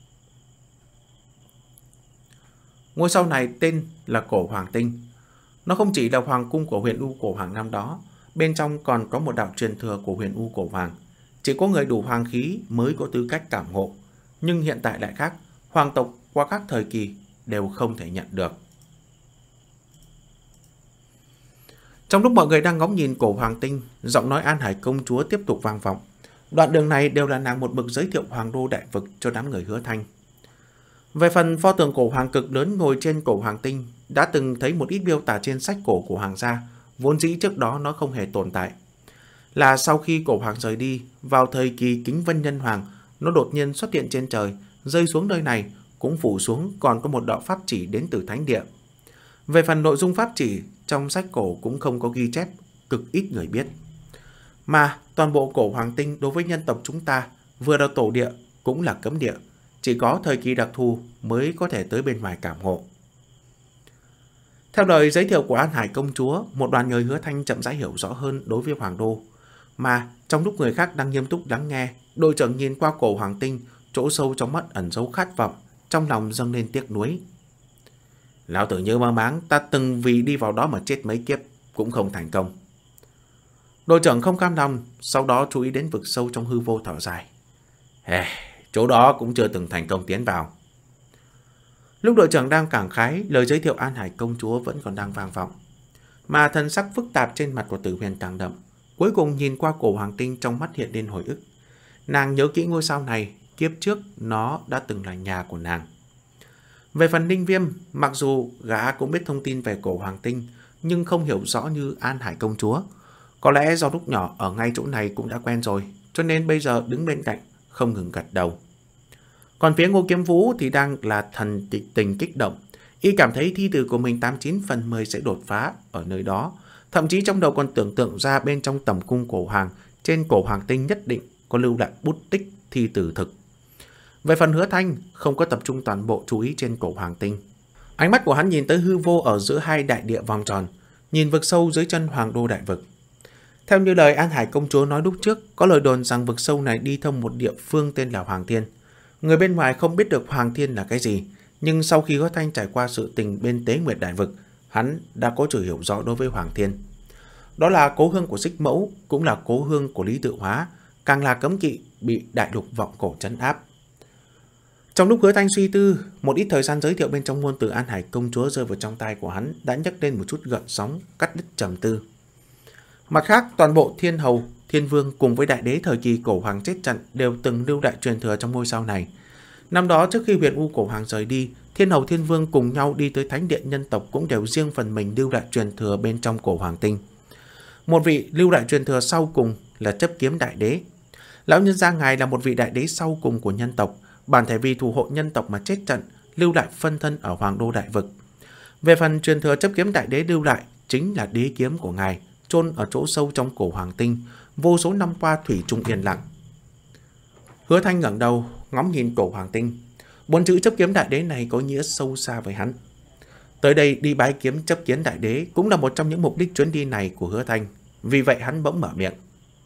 Ngôi sao này tên là Cổ Hoàng Tinh. Nó không chỉ là hoàng cung của huyền u cổ hoàng năm đó, bên trong còn có một đạo truyền thừa của huyền u cổ hoàng. Chỉ có người đủ hoàng khí mới có tư cách cảm ngộ, nhưng hiện tại lại khác, hoàng tộc qua các thời kỳ đều không thể nhận được. Trong lúc mọi người đang ngóng nhìn Cổ Hoàng Tinh, giọng nói An Hải công chúa tiếp tục vang vọng. Đoạn đường này đều là nàng một mực giới thiệu hoàng đô đại vực cho đám người Hứa Thanh. Về phần pho tượng cổ hoàng cực lớn ngồi trên Cổ Hoàng Tinh, đã từng thấy một ít miêu tả trên sách cổ của hoàng gia, vốn dĩ trước đó nó không hề tồn tại. Là sau khi cổ hoàng rời đi, vào thời kỳ Kính Vân Nhân Hoàng, nó đột nhiên xuất hiện trên trời, rơi xuống nơi này, cũng phủ xuống còn có một đạo pháp chỉ đến từ thánh địa. Về phần nội dung pháp chỉ, trong sách cổ cũng không có ghi chép, cực ít người biết. Mà toàn bộ Cổ Hoàng Tinh đối với nhân tộc chúng ta, vừa là tổ địa, cũng là cấm địa, chỉ có thời kỳ đặc thù mới có thể tới bên ngoài cảm ngộ. Theo lời giới thiệu của An Hải công chúa, một đoàn người Hứa Thanh chậm rãi hiểu rõ hơn đối với hoàng đô. Mà trong lúc người khác đang nghiêm túc lắng nghe, đội trưởng nhìn qua Cổ Hoàng Tinh, chỗ sâu trong mắt ẩn giấu khát vọng, trong lòng dâng lên tiếc nuối. Lão tử nhớ mơ máng, ta từng vì đi vào đó mà chết mấy kiếp, cũng không thành công. Đội trưởng không cam lòng, sau đó chú ý đến vực sâu trong hư vô thở dài. Hey, chỗ đó cũng chưa từng thành công tiến vào. Lúc đội trưởng đang cảm khái, lời giới thiệu An Hải công chúa vẫn còn đang vang vọng. Mà thần sắc phức tạp trên mặt của Tử Huyền càng đậm. Cuối cùng nhìn qua Cổ Hoàng Tinh, trong mắt hiện lên hồi ức. Nàng nhớ kỹ ngôi sao này, kiếp trước nó đã từng là nhà của nàng. Về phần Ninh Viêm, mặc dù gã cũng biết thông tin về Cổ Hoàng Tinh, nhưng không hiểu rõ như An Hải công chúa. Có lẽ do lúc nhỏ ở ngay chỗ này cũng đã quen rồi, cho nên bây giờ đứng bên cạnh không ngừng gật đầu. Còn phía Ngô Kiếm Vũ thì đang là thần tình kích động. Y cảm thấy thi tử của mình tám mươi chín phần mười sẽ đột phá ở nơi đó. Thậm chí trong đầu còn tưởng tượng ra bên trong tầm cung cổ hoàng, trên Cổ Hoàng Tinh nhất định có lưu lại bút tích thi tử thực. Về phần Hứa Thanh, không có tập trung toàn bộ chú ý trên Cổ Hoàng Tinh. Ánh mắt của hắn nhìn tới hư vô ở giữa hai đại địa vòng tròn, nhìn vực sâu dưới chân hoàng đô đại vực. Theo như lời An Hải công chúa nói lúc trước, có lời đồn rằng vực sâu này đi thông một địa phương tên là Hoàng Thiên. Người bên ngoài không biết được Hoàng Thiên là cái gì, nhưng sau khi Hứa Thanh trải qua sự tình bên Tế Nguyệt Đại Vực, hắn đã có sự hiểu rõ đối với Hoàng Thiên. Đó là cố hương của Xích Mẫu, cũng là cố hương của Lý Tự Hóa, càng là cấm kỵ bị đại lục vọng cổ trấn áp. Trong lúc Hứa Thanh suy tư, một ít thời gian giới thiệu bên trong ngôn từ An Hải công chúa rơi vào trong tay của hắn đã nhấc lên một chút gợn sóng, cắt đứt trầm tư. Mặt khác, toàn bộ Thiên Hầu, Thiên Vương cùng với đại đế thời kỳ cổ hoàng chết trận đều từng lưu đại truyền thừa trong ngôi sao này. Năm đó trước khi huyền u cổ hoàng rời đi, Thiên Hầu Thiên Vương cùng nhau đi tới thánh điện nhân tộc cũng đều riêng phần mình lưu đại truyền thừa bên trong Cổ Hoàng Tinh. Một vị lưu đại truyền thừa sau cùng là chấp kiếm đại đế. Lão nhân gia ngài là một vị đại đế sau cùng của nhân tộc, bản thể vì thủ hộ nhân tộc mà chết trận, lưu lại phân thân ở Hoàng Đô Đại Vực. Về phần truyền thừa chấp kiếm đại đế lưu lại chính là đế kiếm của ngài, chôn ở chỗ sâu trong Cổ Hoàng Tinh, vô số năm qua thủy chung yên lặng. Hứa Thanh ngẩng đầu ngóng nhìn Cổ Hoàng Tinh. Bốn chữ chấp kiếm đại đế này có nghĩa sâu xa với hắn. Tới đây đi bái kiếm chấp kiếm đại đế cũng là một trong những mục đích chuyến đi này của Hứa Thanh. Vì vậy hắn bỗng mở miệng.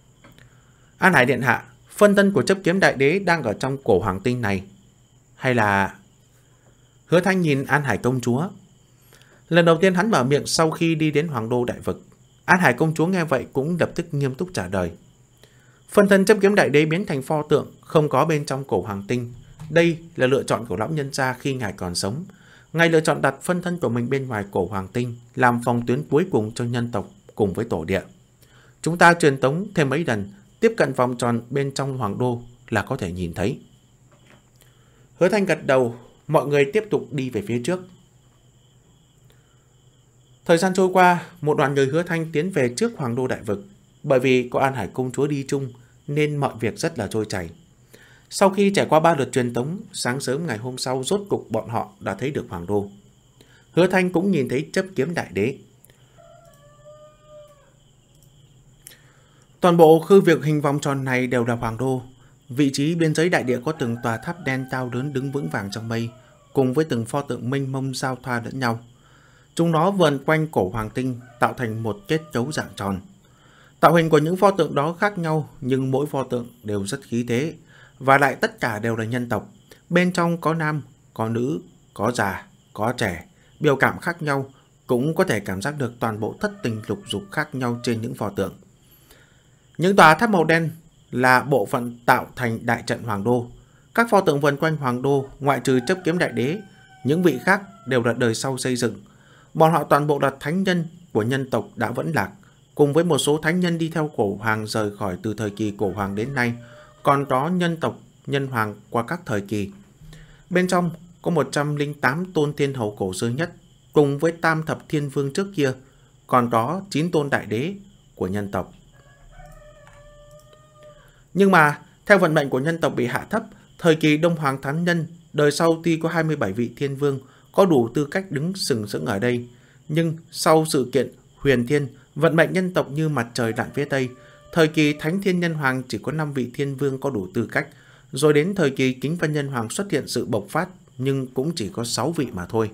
An Hải điện hạ, phân thân của chấp kiếm đại đế đang ở trong Cổ Hoàng Tinh này, hay là... Hứa Thanh nhìn An Hải công chúa. Lần đầu tiên hắn mở miệng sau khi đi đến Hoàng Đô Đại Vực. An Hải công chúa nghe vậy cũng lập tức nghiêm túc trả lời. Phân thân chấp kiếm đại đế biến thành pho tượng, không có bên trong Cổ Hoàng Tinh. Đây là lựa chọn của lão nhân gia khi ngài còn sống. Ngài lựa chọn đặt phân thân của mình bên ngoài Cổ Hoàng Tinh, làm phòng tuyến cuối cùng cho nhân tộc cùng với tổ địa. Chúng ta truyền tống thêm mấy lần, tiếp cận vòng tròn bên trong Hoàng Đô là có thể nhìn thấy. Hứa Thanh gật đầu, mọi người tiếp tục đi về phía trước. Thời gian trôi qua, một đoàn người Hứa Thanh tiến về trước Hoàng Đô Đại Vực. Bởi vì có An Hải công chúa đi chung nên mọi việc rất là trôi chảy. Sau khi trải qua ba lượt truyền tống, sáng sớm ngày hôm sau rốt cục bọn họ đã thấy được hoàng đô. Hứa Thanh cũng nhìn thấy chấp kiếm đại đế. Toàn bộ khu vực hình vòng tròn này đều là hoàng đô. Vị trí biên giới đại địa có từng tòa tháp đen cao lớn đứng vững vàng trong mây, cùng với từng pho tượng mênh mông giao thoa lẫn nhau. Chúng nó vờn quanh cổ hoàng tinh, tạo thành một kết cấu dạng tròn. Tạo hình của những pho tượng đó khác nhau, nhưng mỗi pho tượng đều rất khí thế, và lại tất cả đều là nhân tộc. Bên trong có nam, có nữ, có già, có trẻ, biểu cảm khác nhau, cũng có thể cảm giác được toàn bộ thất tình lục dục khác nhau trên những pho tượng. Những tòa tháp màu đen là bộ phận tạo thành đại trận hoàng đô. Các pho tượng vần quanh hoàng đô, ngoại trừ chấp kiếm đại đế, những vị khác đều là đời sau xây dựng. Bọn họ toàn bộ là thánh nhân của nhân tộc đã vẫn lạc, cùng với một số thánh nhân đi theo cổ hoàng rời khỏi từ thời kỳ cổ hoàng đến nay, còn có nhân tộc, nhân hoàng qua các thời kỳ. Bên trong có một trăm lẻ tám tôn thiên hầu cổ xưa nhất, cùng với tam thập thiên vương trước kia, còn có chín tôn đại đế của nhân tộc. Nhưng mà, theo vận mệnh của nhân tộc bị hạ thấp, thời kỳ Đông Hoàng Thánh Nhân, đời sau tuy có hai mươi bảy vị thiên vương, có đủ tư cách đứng sừng sững ở đây. Nhưng sau sự kiện Huyền Thiên, vận mệnh nhân tộc như mặt trời lặn phía Tây, thời kỳ Thánh Thiên Nhân Hoàng chỉ có năm vị thiên vương có đủ tư cách, rồi đến thời kỳ Kính Văn Nhân Hoàng xuất hiện sự bộc phát, nhưng cũng chỉ có sáu vị mà thôi.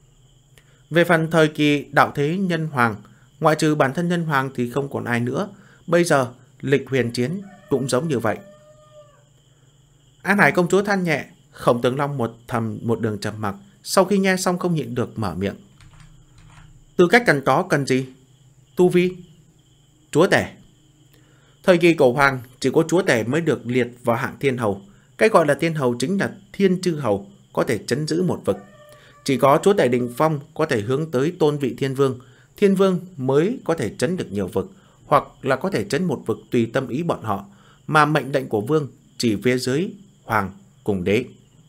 Về phần thời kỳ Đạo Thế Nhân Hoàng, ngoại trừ bản thân Nhân Hoàng thì không còn ai nữa. Bây giờ, lịch huyền chiến cũng giống như vậy. An Hải công chúa than nhẹ, Khổng Tường Long một thầm một đường trầm mặc, sau khi nghe xong không nhịn được mở miệng. Tư cách cần có cần gì? Tu vi? Chúa tể. Thời kỳ cổ hoàng chỉ có chúa tể mới được liệt vào hạng thiên hầu. Cái gọi là thiên hầu chính là thiên chư hầu, có thể trấn giữ một vực. Chỉ có chúa tể đỉnh phong có thể hướng tới tôn vị thiên vương. Thiên vương mới có thể trấn được nhiều vực, hoặc là có thể trấn một vực tùy tâm ý bọn họ, mà mệnh lệnh của vương chỉ phía dưới hoàng cùng đế.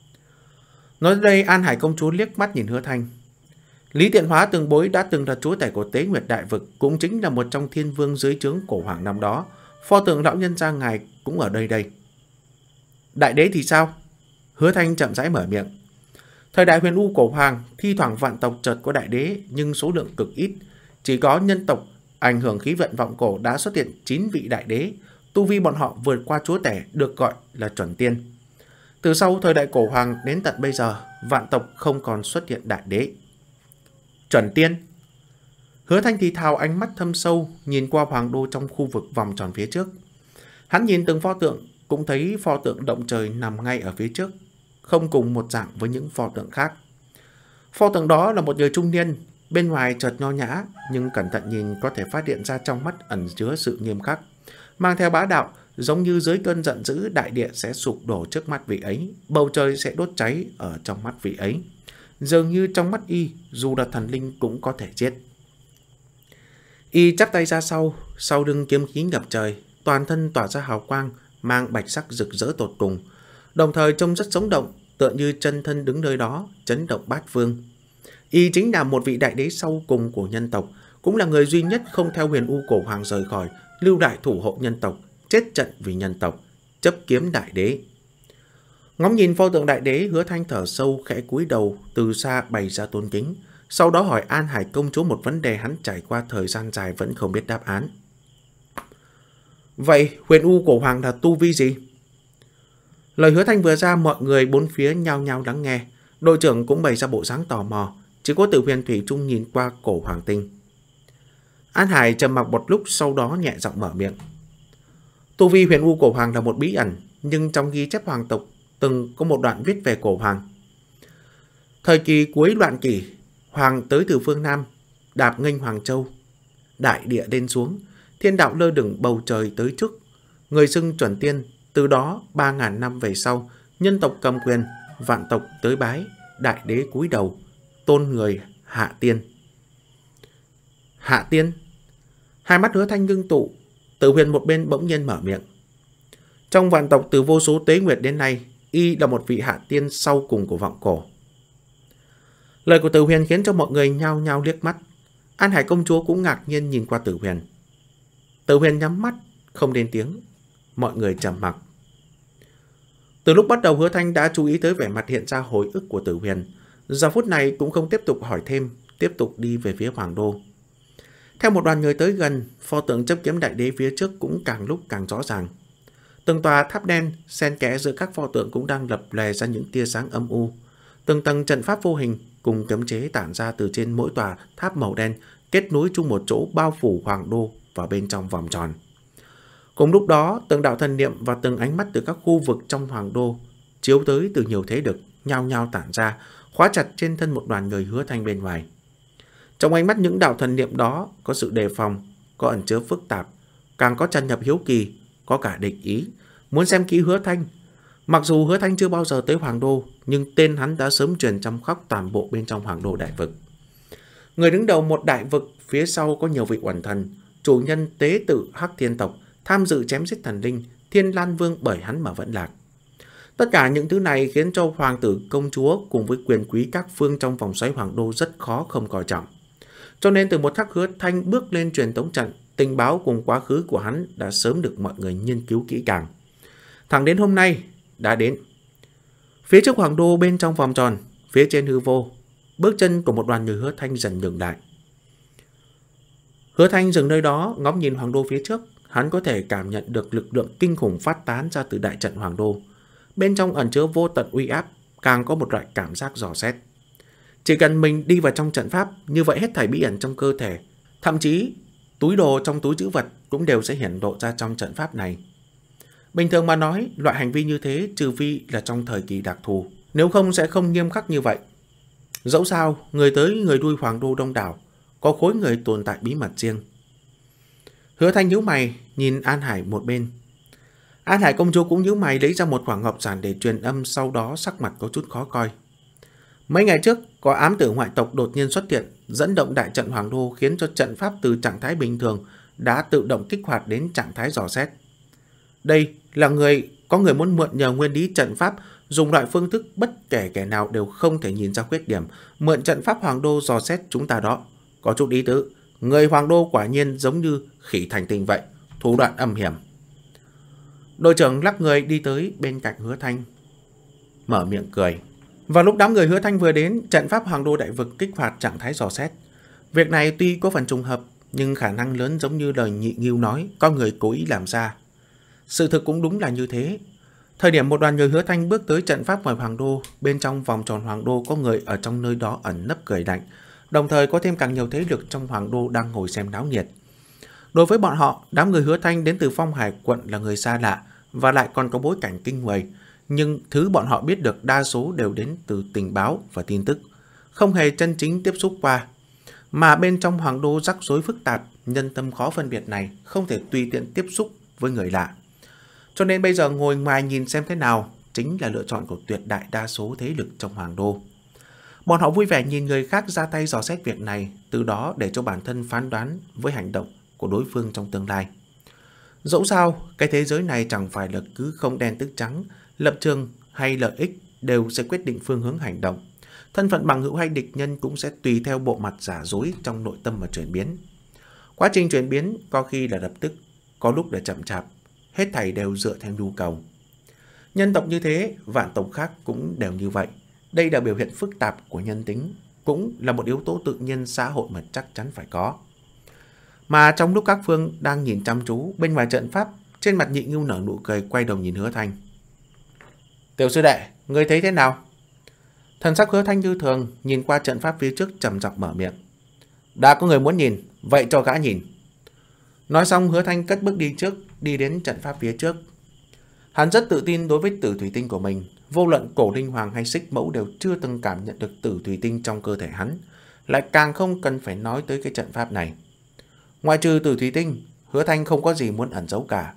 Nói đến đây, An Hải công chúa liếc mắt nhìn Hứa Thanh. Lý Tiện Hóa từng bối đã từng là chúa tể của Tế Nguyệt Đại Vực, cũng chính là một trong thiên vương dưới trướng cổ hoàng năm đó. Pho tượng lão nhân gia ngài cũng ở đây đây. Đại đế thì sao? Hứa Thanh chậm rãi mở miệng. Thời đại huyền u cổ hoàng, thi thoảng vạn tộc chợt có đại đế, nhưng số lượng cực ít. Chỉ có nhân tộc ảnh hưởng khí vận vọng cổ đã xuất hiện chín vị đại đế. Tu vi bọn họ vượt qua chúa tể, được gọi là chuẩn tiên. Từ sau thời đại cổ hoàng đến tận bây giờ, vạn tộc không còn xuất hiện đại đế. Chuẩn tiên. Hứa Thanh thì thào, ánh mắt thâm sâu nhìn qua hoàng đô trong khu vực vòng tròn phía trước. Hắn nhìn từng pho tượng, cũng thấy pho tượng động trời nằm ngay ở phía trước, không cùng một dạng với những pho tượng khác. Pho tượng đó là một người trung niên, bên ngoài chợt nho nhã, nhưng cẩn thận nhìn có thể phát hiện ra trong mắt ẩn chứa sự nghiêm khắc, mang theo bá đạo, giống như dưới cơn giận dữ đại địa sẽ sụp đổ trước mắt vị ấy, bầu trời sẽ đốt cháy ở trong mắt vị ấy. Dường như trong mắt y, dù là thần linh cũng có thể chết. Y chắp tay ra sau, sau lưng kiếm khí ngập trời, toàn thân tỏa ra hào quang, mang bạch sắc rực rỡ tột cùng, đồng thời trông rất sống động, tựa như chân thân đứng nơi đó, chấn động bát vương. Y chính là một vị đại đế sau cùng của nhân tộc, cũng là người duy nhất không theo huyền u cổ hoàng rời khỏi, lưu đại thủ hộ nhân tộc, chết trận vì nhân tộc, chấp kiếm đại đế. Ngóng nhìn pho tượng đại đế, Hứa Thanh thở sâu, khẽ cúi đầu, từ xa bày ra tôn kính, sau đó hỏi An Hải công chúa một vấn đề hắn trải qua thời gian dài vẫn không biết đáp án. Vậy huyền u cổ hoàng là tu vi gì? Lời Hứa Thanh vừa ra, mọi người bốn phía nhao nhao lắng nghe. Đội trưởng cũng bày ra bộ dáng tò mò, chỉ có Tử Huyền Thủy Trung nhìn qua cổ hoàng tinh. An Hải trầm mặc một lúc, sau đó nhẹ giọng mở miệng. Tu vi huyền u cổ hoàng là một bí ẩn, nhưng trong ghi chép hoàng tộc từng có một đoạn viết về cổ hoàng. Thời kỳ cuối loạn kỷ, hoàng tới từ phương Nam, đạp nghênh Hoàng Châu, đại địa lên xuống, thiên đạo lơ lửng bầu trời tới trước, người xưng chuẩn tiên. Từ đó ba ngàn năm về sau, nhân tộc cầm quyền, vạn tộc tới bái, đại đế cúi đầu, tôn người hạ tiên. Hạ tiên? Hai mắt Hứa Thanh ngưng tụ, Tử Huyền một bên bỗng nhiên mở miệng. Trong vạn tộc từ vô số tế nguyệt đến nay, y là một vị hạ tiên sau cùng của vọng cổ. Lời của Tử Huyền khiến cho mọi người nhao nhao liếc mắt. An Hải công chúa cũng ngạc nhiên nhìn qua Tử Huyền. Tử Huyền nhắm mắt, không lên tiếng. Mọi người trầm mặc. Từ lúc bắt đầu Hứa Thanh đã chú ý tới vẻ mặt hiện ra hồi ức của Tử Huyền. Giờ phút này cũng không tiếp tục hỏi thêm, tiếp tục đi về phía Hoàng Đô. Theo một đoàn người tới gần, pho tượng chấp kiếm đại đế phía trước cũng càng lúc càng rõ ràng. Từng tòa tháp đen xen kẽ giữa các pho tượng cũng đang lập lòe ra những tia sáng âm u. Từng tầng trận pháp vô hình cùng cấm chế tản ra từ trên mỗi tòa tháp màu đen, kết nối chung một chỗ bao phủ Hoàng Đô vào bên trong vòng tròn. Cùng lúc đó, từng đạo thần niệm và từng ánh mắt từ các khu vực trong Hoàng Đô chiếu tới từ nhiều thế lực nhao nhao tản ra, khóa chặt trên thân một đoàn người Hứa Thanh bên ngoài. Trong ánh mắt những đạo thần niệm đó có sự đề phòng, có ẩn chứa phức tạp, càng có tràn nhập hiếu kỳ, có cả địch ý, muốn xem kỹ Hứa Thanh. Mặc dù Hứa Thanh chưa bao giờ tới Hoàng Đô, nhưng tên hắn đã sớm truyền trăm khắp toàn bộ bên trong Hoàng Đô đại vực. Người đứng đầu một đại vực, phía sau có nhiều vị uẩn thần, chủ nhân tế tự Hắc Thiên tộc, tham dự chém giết thần linh, Thiên Lan Vương bởi hắn mà vẫn lạc. Tất cả những thứ này khiến cho hoàng tử công chúa cùng với quyền quý các phương trong vòng xoáy Hoàng Đô rất khó không coi trọng. Cho nên từ một khắc Hứa Thanh bước lên truyền tống trận, tình báo cùng quá khứ của hắn đã sớm được mọi người nghiên cứu kỹ càng. Thẳng đến hôm nay đã đến. Phía trước Hoàng Đô bên trong vòng tròn, phía trên hư vô, bước chân của một đoàn người Hứa Thanh dần dừng lại. Hứa Thanh dừng nơi đó, ngóng nhìn Hoàng Đô phía trước, hắn có thể cảm nhận được lực lượng kinh khủng phát tán ra từ đại trận Hoàng Đô. Bên trong ẩn chứa vô tận uy áp, càng có một loại cảm giác dò xét. Chỉ cần mình đi vào trong trận pháp, như vậy hết thảy bí ẩn trong cơ thể, thậm chí túi đồ trong túi trữ vật cũng đều sẽ hiển lộ ra trong trận pháp này. Bình thường mà nói, loại hành vi như thế trừ phi là trong thời kỳ đặc thù, nếu không sẽ không nghiêm khắc như vậy. Dẫu sao, người tới người đuôi Hoàng Đô đông đảo, có khối người tồn tại bí mật riêng. Hứa Thanh nhíu mày, nhìn An Hải một bên. An Hải công chúa cũng nhíu mày lấy ra một quả ngọc giản để truyền âm, sau đó sắc mặt có chút khó coi. Mấy ngày trước, có ám tử ngoại tộc đột nhiên xuất hiện, dẫn động đại trận Hoàng Đô khiến cho trận pháp từ trạng thái bình thường đã tự động kích hoạt đến trạng thái dò xét. Đây là người có người muốn mượn nhờ nguyên lý trận pháp, dùng loại phương thức bất kể kẻ nào đều không thể nhìn ra khuyết điểm, mượn trận pháp Hoàng Đô dò xét chúng ta đó. Có chút ý tứ, người Hoàng Đô quả nhiên giống như khỉ thành tinh vậy, thủ đoạn âm hiểm. Đội trưởng lắc người đi tới bên cạnh Hứa Thanh, mở miệng cười. Vào lúc đám người Hứa Thanh vừa đến, trận pháp Hoàng Đô đại vực kích hoạt trạng thái dò xét. Việc này tuy có phần trùng hợp, nhưng khả năng lớn giống như lời Nhị Ngưu nói, có người cố ý làm ra. Sự thực cũng đúng là như thế. Thời điểm một đoàn người Hứa Thanh bước tới trận pháp ngoài Hoàng Đô, bên trong vòng tròn Hoàng Đô có người ở trong nơi đó ẩn nấp cười lạnh, đồng thời có thêm càng nhiều thế lực trong Hoàng Đô đang ngồi xem náo nhiệt. Đối với bọn họ, đám người Hứa Thanh đến từ Phong Hải quận là người xa lạ và lại còn có bối cảnh kinh người, nhưng thứ bọn họ biết được đa số đều đến từ tình báo và tin tức, không hề chân chính tiếp xúc qua. Mà bên trong Hoàng Đô rắc rối phức tạp, nhân tâm khó phân biệt này không thể tùy tiện tiếp xúc với người lạ. Cho nên bây giờ ngồi ngoài nhìn xem thế nào chính là lựa chọn của tuyệt đại đa số thế lực trong Hoàng Đô. Bọn họ vui vẻ nhìn người khác ra tay dò xét việc này, từ đó để cho bản thân phán đoán với hành động của đối phương trong tương lai. Dẫu sao, cái thế giới này chẳng phải là cứ không đen tức trắng, lập trường hay lợi ích đều sẽ quyết định phương hướng hành động. Thân phận bằng hữu hay địch nhân cũng sẽ tùy theo bộ mặt giả dối trong nội tâm mà chuyển biến. Quá trình chuyển biến có khi là lập tức, có lúc là chậm chạp, hết thảy đều dựa theo nhu cầu. Nhân tộc như thế, vạn tộc khác cũng đều như vậy. Đây là biểu hiện phức tạp của nhân tính, cũng là một yếu tố tự nhiên xã hội mà chắc chắn phải có. Mà trong lúc các phương đang nhìn chăm chú, bên ngoài trận pháp, trên mặt Nhị Ngưu nở nụ cười, quay đầu nhìn Hứa Thanh. Tiểu sư đệ, ngươi thấy thế nào? Thần sắc Hứa Thanh như thường, nhìn qua trận pháp phía trước trầm giọng mở miệng. Đã có người muốn nhìn, vậy cho gã nhìn. Nói xong Hứa Thanh cất bước đi trước, đi đến trận pháp phía trước. Hắn rất tự tin đối với tử thủy tinh của mình, vô luận Cổ Linh Hoàng hay Xích Mẫu đều chưa từng cảm nhận được tử thủy tinh trong cơ thể hắn, lại càng không cần phải nói tới cái trận pháp này. Ngoại trừ tử thủy tinh, Hứa Thanh không có gì muốn ẩn giấu cả.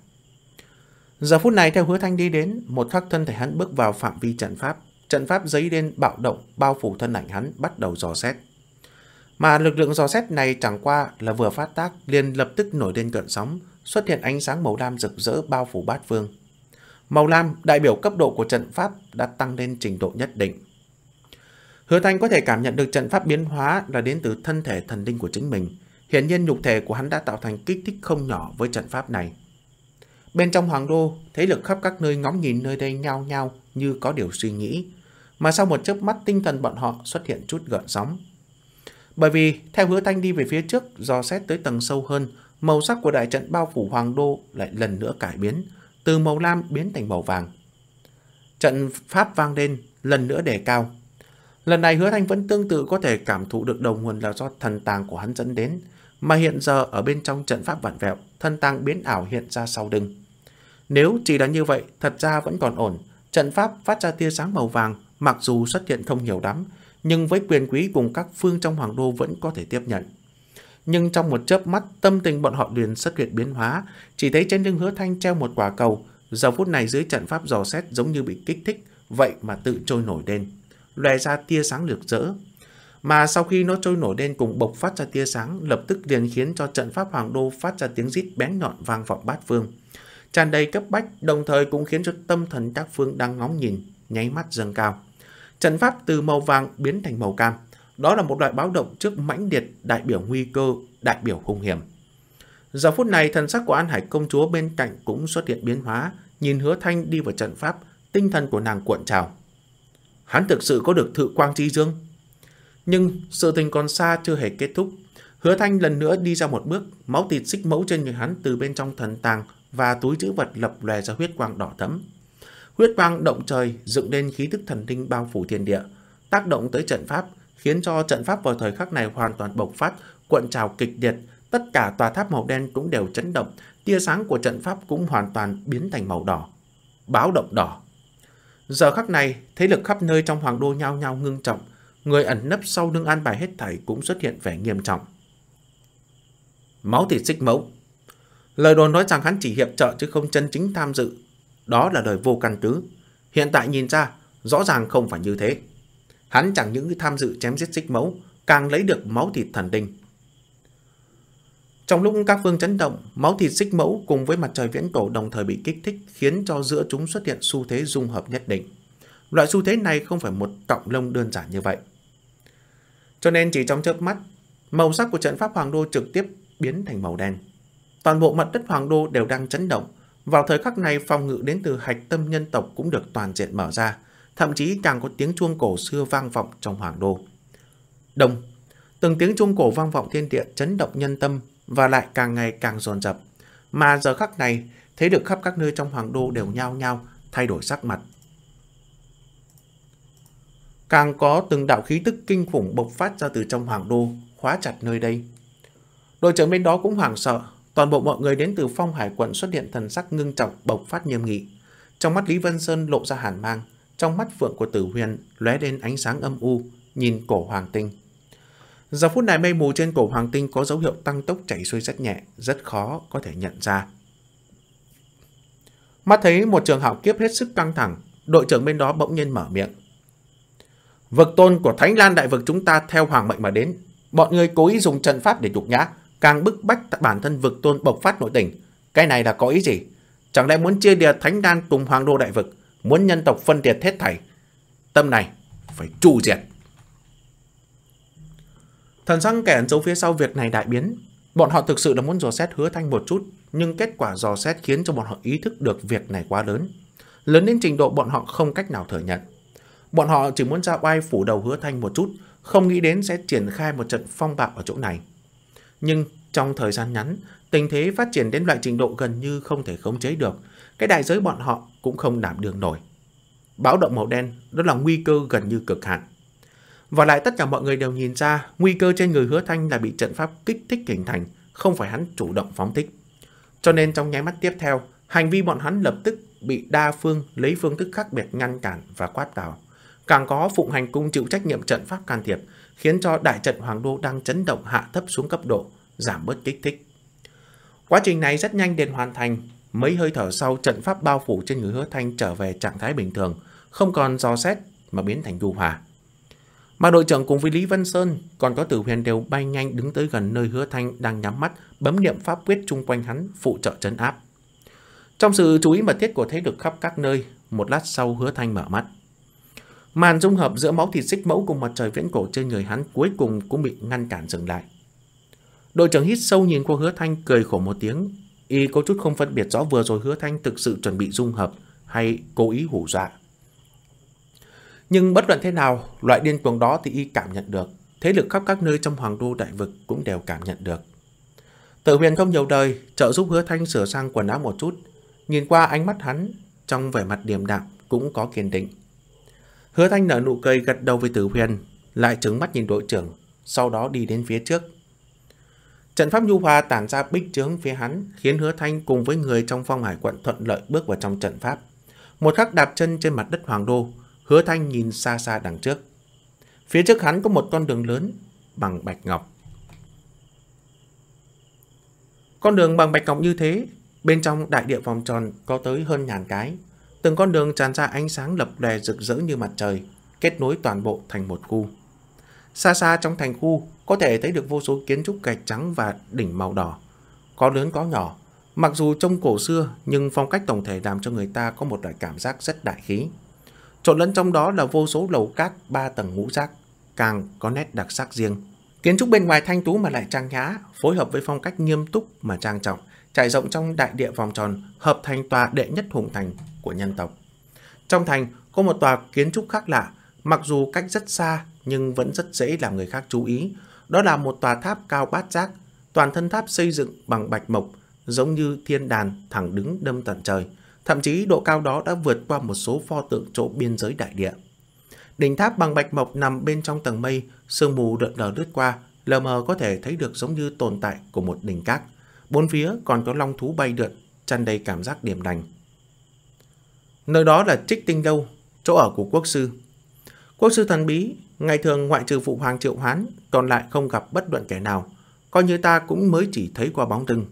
Giờ phút này theo Hứa Thanh đi đến, một khắc thân thể hắn bước vào phạm vi trận pháp, trận pháp giấy lên bạo động bao phủ thân ảnh hắn, bắt đầu dò xét. Mà lực lượng dò xét này chẳng qua là vừa phát tác liền lập tức nổi lên cơn sóng, xuất hiện ánh sáng màu lam rực rỡ bao phủ bát phương. Màu lam đại biểu cấp độ của trận pháp đã tăng lên trình độ nhất định. Hứa Thanh có thể cảm nhận được trận pháp biến hóa là đến từ thân thể thần linh của chính mình, Hiển nhiên nhục thể của hắn đã tạo thành kích thích không nhỏ với trận pháp này. Bên trong hoàng đô, thế lực khắp các nơi ngóng nhìn nơi đây nhao nhao như có điều suy nghĩ, mà sau một chớp mắt tinh thần bọn họ xuất hiện chút gợn sóng. Bởi vì theo Hứa Thanh đi về phía trước, dò xét tới tầng sâu hơn, màu sắc của đại trận bao phủ hoàng đô lại lần nữa cải biến, từ màu lam biến thành màu vàng. Trận pháp vang lên, lần nữa đề cao. Lần này Hứa Thanh vẫn tương tự có thể cảm thụ được đầu nguồn là do thần tàng của hắn dẫn đến, mà hiện giờ ở bên trong trận pháp vặn vẹo, thần tàng biến ảo hiện ra sau lưng. Nếu chỉ là như vậy, thật ra vẫn còn ổn. Trận pháp phát ra tia sáng màu vàng, mặc dù xuất hiện không nhiều lắm, nhưng với quyền quý cùng các phương trong hoàng đô vẫn có thể tiếp nhận. Nhưng trong một chớp mắt, tâm tình bọn họ liền xuất hiện biến hóa, chỉ thấy trên lưng Hứa Thanh treo một quả cầu, giờ phút này dưới trận pháp dò xét giống như bị kích thích, vậy mà tự trôi nổi lên, lóe ra tia sáng rực rỡ. Mà sau khi nó trôi nổi lên cùng bộc phát ra tia sáng, lập tức liền khiến cho trận pháp hoàng đô phát ra tiếng rít bén nhọn vang vọng bát phương, tràn đầy cấp bách, đồng thời cũng khiến cho tâm thần các phương đang ngóng nhìn nháy mắt dâng cao. Trận pháp từ màu vàng biến thành màu cam, đó là một loại báo động trước mãnh liệt, đại biểu nguy cơ, đại biểu hung hiểm. Giờ phút này thần sắc của An Hải công chúa bên cạnh cũng xuất hiện biến hóa, nhìn Hứa Thanh đi vào trận pháp, tinh thần của nàng cuộn trào. Hắn thực sự có được Thự Quang Chi Dương. Nhưng sự tình còn xa chưa hề kết thúc. Hứa Thanh lần nữa đi ra một bước, máu thịt xích mẫu trên người hắn từ bên trong thần tàng và túi trữ vật lập lòe ra huyết quang đỏ thẫm. Huyết quang động trời dựng lên khí tức thần linh bao phủ thiên địa, tác động tới trận pháp, khiến cho trận pháp vào thời khắc này hoàn toàn bộc phát, cuộn trào kịch liệt. Tất cả tòa tháp màu đen cũng đều chấn động, tia sáng của trận pháp cũng hoàn toàn biến thành màu đỏ, báo động đỏ. Giờ khắc này, thế lực khắp nơi trong hoàng đô nhao nhao ngưng trọng, người ẩn nấp sau lưng an bài hết thảy cũng xuất hiện vẻ nghiêm trọng. Máu thịt xích mẫu. Lời đồn nói rằng hắn chỉ hiệp trợ chứ không chân chính tham dự, đó là lời vô căn cứ. Hiện tại nhìn ra, rõ ràng không phải như thế. Hắn chẳng những tham dự chém giết xích mẫu, càng lấy được máu thịt thần linh. Trong lúc các phương chấn động, máu thịt xích mẫu cùng với mặt trời viễn cổ đồng thời bị kích thích, khiến cho giữa chúng xuất hiện xu thế dung hợp nhất định. Loại xu thế này không phải một cọng lông đơn giản như vậy. Cho nên chỉ trong chớp mắt, màu sắc của trận pháp hoàng đô trực tiếp biến thành màu đen. Toàn bộ mặt đất hoàng đô đều đang chấn động. Vào thời khắc này, phòng ngự đến từ hạch tâm nhân tộc cũng được toàn diện mở ra, thậm chí càng có tiếng chuông cổ xưa vang vọng trong hoàng đô. Đông, từng tiếng chuông cổ vang vọng thiên địa, chấn động nhân tâm và lại càng ngày càng dồn dập. Mà giờ khắc này, thế lực khắp các nơi trong hoàng đô đều nhao nhao thay đổi sắc mặt. Càng có từng đạo khí tức kinh khủng bộc phát ra từ trong hoàng đô, khóa chặt nơi đây. Đội trưởng bên đó cũng hoảng sợ, toàn bộ mọi người đến từ Phong Hải quận xuất hiện thần sắc ngưng trọng, bộc phát nghiêm nghị. Trong mắt Lý Vân Sơn lộ ra hàn mang, trong mắt phượng của Tử Huyền lóe lên ánh sáng âm u, nhìn cổ hoàng tinh. Giờ phút này mây mù trên cổ hoàng tinh có dấu hiệu tăng tốc chảy xuôi rất nhẹ, rất khó có thể nhận ra. Mắt thấy một trường hạo kiếp hết sức căng thẳng, đội trưởng bên đó bỗng nhiên mở miệng. Vực tôn của Thánh Lan Đại Vực chúng ta theo hoàng mệnh mà đến. Bọn người cố ý dùng trận pháp để nhục nhã, càng bức bách bản thân vực tôn bộc phát nội tình. Cái này là có ý gì? Chẳng lẽ muốn chia liệt Thánh Đan cùng Hoàng Đô Đại Vực, muốn nhân tộc phân liệt hết thảy? Tâm này phải tru diệt. Thần sắc kẻ ẩn giấu phía sau việc này đại biến. Bọn họ thực sự là muốn dò xét Hứa Thanh một chút, nhưng kết quả dò xét khiến cho bọn họ ý thức được việc này quá lớn, lớn đến trình độ bọn họ không cách nào thừa nhận. Bọn họ chỉ muốn ra oai phủ đầu Hứa Thanh một chút, không nghĩ đến sẽ triển khai một trận phong bạo ở chỗ này. Nhưng trong thời gian ngắn, tình thế phát triển đến loại trình độ gần như không thể khống chế được, cái đại giới bọn họ cũng không đảm đương nổi. Báo động màu đen, đó là nguy cơ gần như cực hạn. Và lại tất cả mọi người đều nhìn ra, nguy cơ trên người Hứa Thanh là bị trận pháp kích thích hình thành, không phải hắn chủ động phóng thích. Cho nên trong nháy mắt tiếp theo, hành vi bọn hắn lập tức bị đa phương lấy phương thức khác biệt ngăn cản và quát đảo. Càng có Phụng Hành Cung chịu trách nhiệm trận pháp can thiệp, khiến cho đại trận Hoàng Đô đang chấn động hạ thấp xuống cấp độ, giảm bớt kích thích. Quá trình này rất nhanh đến hoàn thành. Mấy hơi thở sau, trận pháp bao phủ trên người Hứa Thanh trở về trạng thái bình thường, không còn dò xét mà biến thành nhu hòa. Mà đội trưởng cùng với Lý Vân Sơn còn có Tử Huyền đều bay nhanh đứng tới gần nơi Hứa Thanh đang nhắm mắt, bấm niệm pháp quyết chung quanh hắn phụ trợ trấn áp. Trong sự chú ý mật thiết của thế lực khắp các nơi, một lát sau Hứa Thanh mở mắt. Màn dung hợp giữa máu thịt xích mẫu cùng mặt trời viễn cổ trên người hắn cuối cùng cũng bị ngăn cản dừng lại. Đội trưởng hít sâu nhìn qua Hứa Thanh cười khổ một tiếng. Y có chút không phân biệt rõ vừa rồi Hứa Thanh thực sự chuẩn bị dung hợp hay cố ý hù dọa. Nhưng bất luận thế nào, loại điên cuồng đó thì Y cảm nhận được. Thế lực khắp các nơi trong Hoàng Đô Đại Vực cũng đều cảm nhận được. Tự Huyền không nhiều đời, trợ giúp Hứa Thanh sửa sang quần áo một chút. Nhìn qua ánh mắt hắn, trong vẻ mặt điềm đạm cũng có kiên định. Hứa Thanh nở nụ cười gật đầu với Tử Huyền, lại trừng mắt nhìn đội trưởng, sau đó đi đến phía trước. Trận pháp nhu hòa tản ra bích chướng phía hắn, khiến Hứa Thanh cùng với người trong Phong Hải quận thuận lợi bước vào trong trận pháp. Một khắc đạp chân trên mặt đất Hoàng Đô, Hứa Thanh nhìn xa xa đằng trước. Phía trước hắn có một con đường lớn bằng bạch ngọc. Con đường bằng bạch ngọc như thế, bên trong đại địa vòng tròn có tới hơn ngàn cái. Từng con đường tràn ra ánh sáng lập lòe rực rỡ như mặt trời, kết nối toàn bộ thành một khu. Xa xa trong thành khu có thể thấy được vô số kiến trúc gạch trắng và đỉnh màu đỏ, có lớn có nhỏ. Mặc dù trông cổ xưa nhưng phong cách tổng thể làm cho người ta có một loại cảm giác rất đại khí. Trộn lẫn trong đó là vô số lầu các ba tầng ngũ giác, càng có nét đặc sắc riêng. Kiến trúc bên ngoài thanh tú mà lại trang nhã, phối hợp với phong cách nghiêm túc mà trang trọng, trải rộng trong đại địa vòng tròn, hợp thành tòa đệ nhất hùng thành của nhân tộc. Trong thành có một tòa kiến trúc khác lạ, mặc dù cách rất xa nhưng vẫn rất dễ làm người khác chú ý. Đó là một tòa tháp cao bát giác, toàn thân tháp xây dựng bằng bạch mộc, giống như thiên đàn thẳng đứng đâm tận trời. Thậm chí độ cao đó đã vượt qua một số pho tượng chỗ biên giới đại địa. Đỉnh tháp bằng bạch mộc nằm bên trong tầng mây, sương mù đợt đờ lướt qua, lờ mờ có thể thấy được giống như tồn tại của một đỉnh cát. Bốn phía còn có long thú bay lượn, tràn đầy cảm giác điềm đành. Nơi đó là Trích Tinh Lâu, chỗ ở của quốc sư. Quốc sư thần bí, ngày thường ngoại trừ phụ hoàng triệu hoán, còn lại không gặp bất luận kẻ nào, coi như ta cũng mới chỉ thấy qua bóng lưng.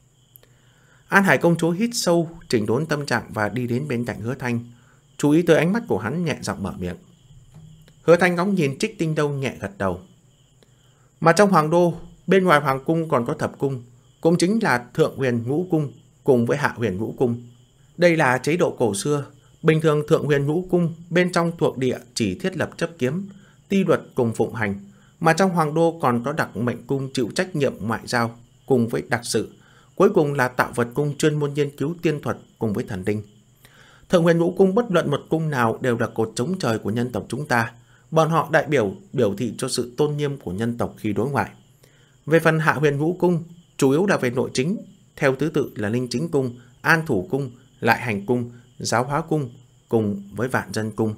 An Hải công chúa hít sâu, chỉnh đốn tâm trạng và đi đến bên cạnh Hứa Thanh, chú ý tới ánh mắt của hắn, nhẹ giọng mở miệng. Hứa Thanh ngóng nhìn Trích Tinh Lâu nhẹ gật đầu. Mà trong Hoàng Đô, bên ngoài Hoàng Cung còn có Thập Cung, cũng chính là Thượng Huyền Ngũ Cung cùng với Hạ Huyền Ngũ Cung. Đây là chế độ cổ xưa. Bình thường Thượng Huyền Ngũ Cung bên trong thuộc địa chỉ thiết lập chấp kiếm, ti luật cùng phụng hành, mà trong Hoàng Đô còn có Đặc Mệnh Cung chịu trách nhiệm ngoại giao cùng với đặc sự, cuối cùng là Tạo Vật Cung chuyên môn nghiên cứu tiên thuật cùng với thần linh. Thượng Huyền Ngũ Cung bất luận một cung nào đều là cột chống trời của nhân tộc chúng ta. Bọn họ đại biểu biểu thị cho sự tôn nghiêm của nhân tộc khi đối ngoại. Về phần Hạ Huyền Ngũ Cung, chủ yếu là về nội chính, theo thứ tự là Linh Chính Cung, An Thủ Cung, Lại Hành Cung, Giáo Hóa Cung cùng với Vạn Dân Cung.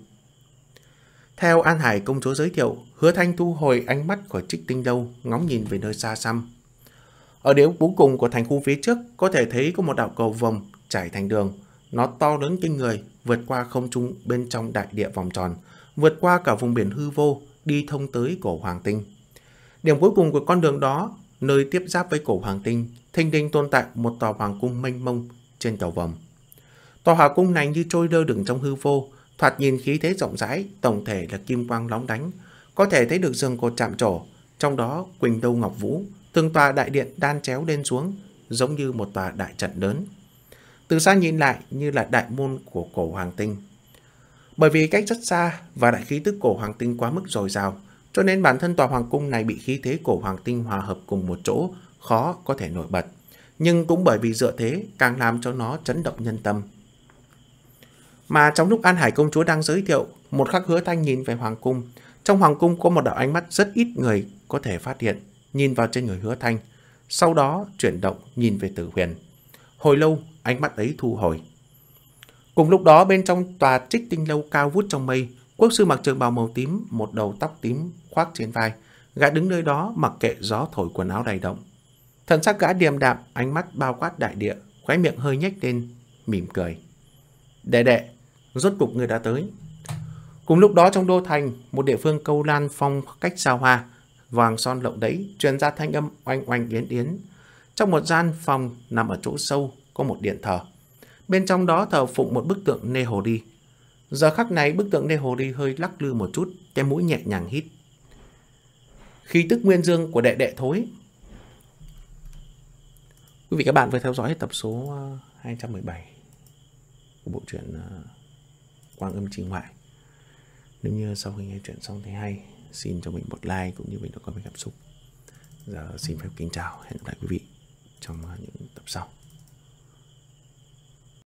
Theo An Hải công chúa giới thiệu, Hứa Thanh thu hồi ánh mắt khỏi Trích Tinh Lâu, ngóng nhìn về nơi xa xăm. Ở điểm cuối cùng của thành khu phía trước có thể thấy có một đạo cầu vồng trải thành đường. Nó to lớn kinh người, vượt qua không trung bên trong đại địa vòng tròn, vượt qua cả vùng biển hư vô, đi thông tới cổ Hoàng Tinh. Điểm cuối cùng của con đường đó, nơi tiếp giáp với cổ Hoàng Tinh, thình lình tồn tại một tòa hoàng cung mênh mông trên cầu vồng. Tòa hoàng cung này như trôi lơ lửng trong hư vô, thoạt nhìn khí thế rộng rãi, tổng thể là kim quang lóng lánh, có thể thấy được giường cột chạm trổ, trong đó Quỳnh Đâu Ngọc Vũ, từng tòa đại điện đan chéo lên xuống, giống như một tòa đại trận lớn. Từ xa nhìn lại như là đại môn của cổ Hoàng Tinh. Bởi vì cách rất xa và đại khí tức cổ Hoàng Tinh quá mức dồi dào, cho nên bản thân tòa hoàng cung này bị khí thế cổ Hoàng Tinh hòa hợp cùng một chỗ, khó có thể nổi bật. Nhưng cũng bởi vì dựa thế càng làm cho nó chấn động nhân tâm. Mà trong lúc An Hải công chúa đang giới thiệu, một khắc Hứa Thanh nhìn về hoàng cung. Trong hoàng cung có một đạo ánh mắt rất ít người có thể phát hiện, nhìn vào trên người Hứa Thanh, sau đó chuyển động nhìn về Tử Huyền. Hồi lâu, ánh mắt ấy thu hồi. Cùng lúc đó, bên trong tòa Trích Tinh Lâu cao vút trong mây, quốc sư mặc trường bào màu tím, một đầu tóc tím khoác trên vai, gã đứng nơi đó mặc kệ gió thổi quần áo đầy động. Thần sắc gã điềm đạm, ánh mắt bao quát đại địa, khóe miệng hơi nhếch lên, mỉm cười. Đệ đệ, rốt cục người đã tới. Cùng lúc đó trong đô thành, một địa phương câu lan phong cách xa hoa, vàng son lộng lẫy truyền ra thanh âm oanh oanh yến yến. Trong một gian phòng nằm ở chỗ sâu có một điện thờ. Bên trong đó thờ phụng một bức tượng Nê Hồ Ly. Giờ khắc này bức tượng Nê Hồ Ly hơi lắc lư một chút, cái mũi nhẹ nhàng hít. Khí tức nguyên dương của đệ đệ thối. Quý vị các bạn vừa theo dõi tập số hai trăm mười bảy của bộ truyện Quang Âm Chi Ngoại. Nếu như sau khi nghe chuyện xong thấy hay, xin cho mình một like cũng như mình có comment cảm xúc. Giờ xin phép kính chào, hẹn gặp lại quý vị trong những tập sau.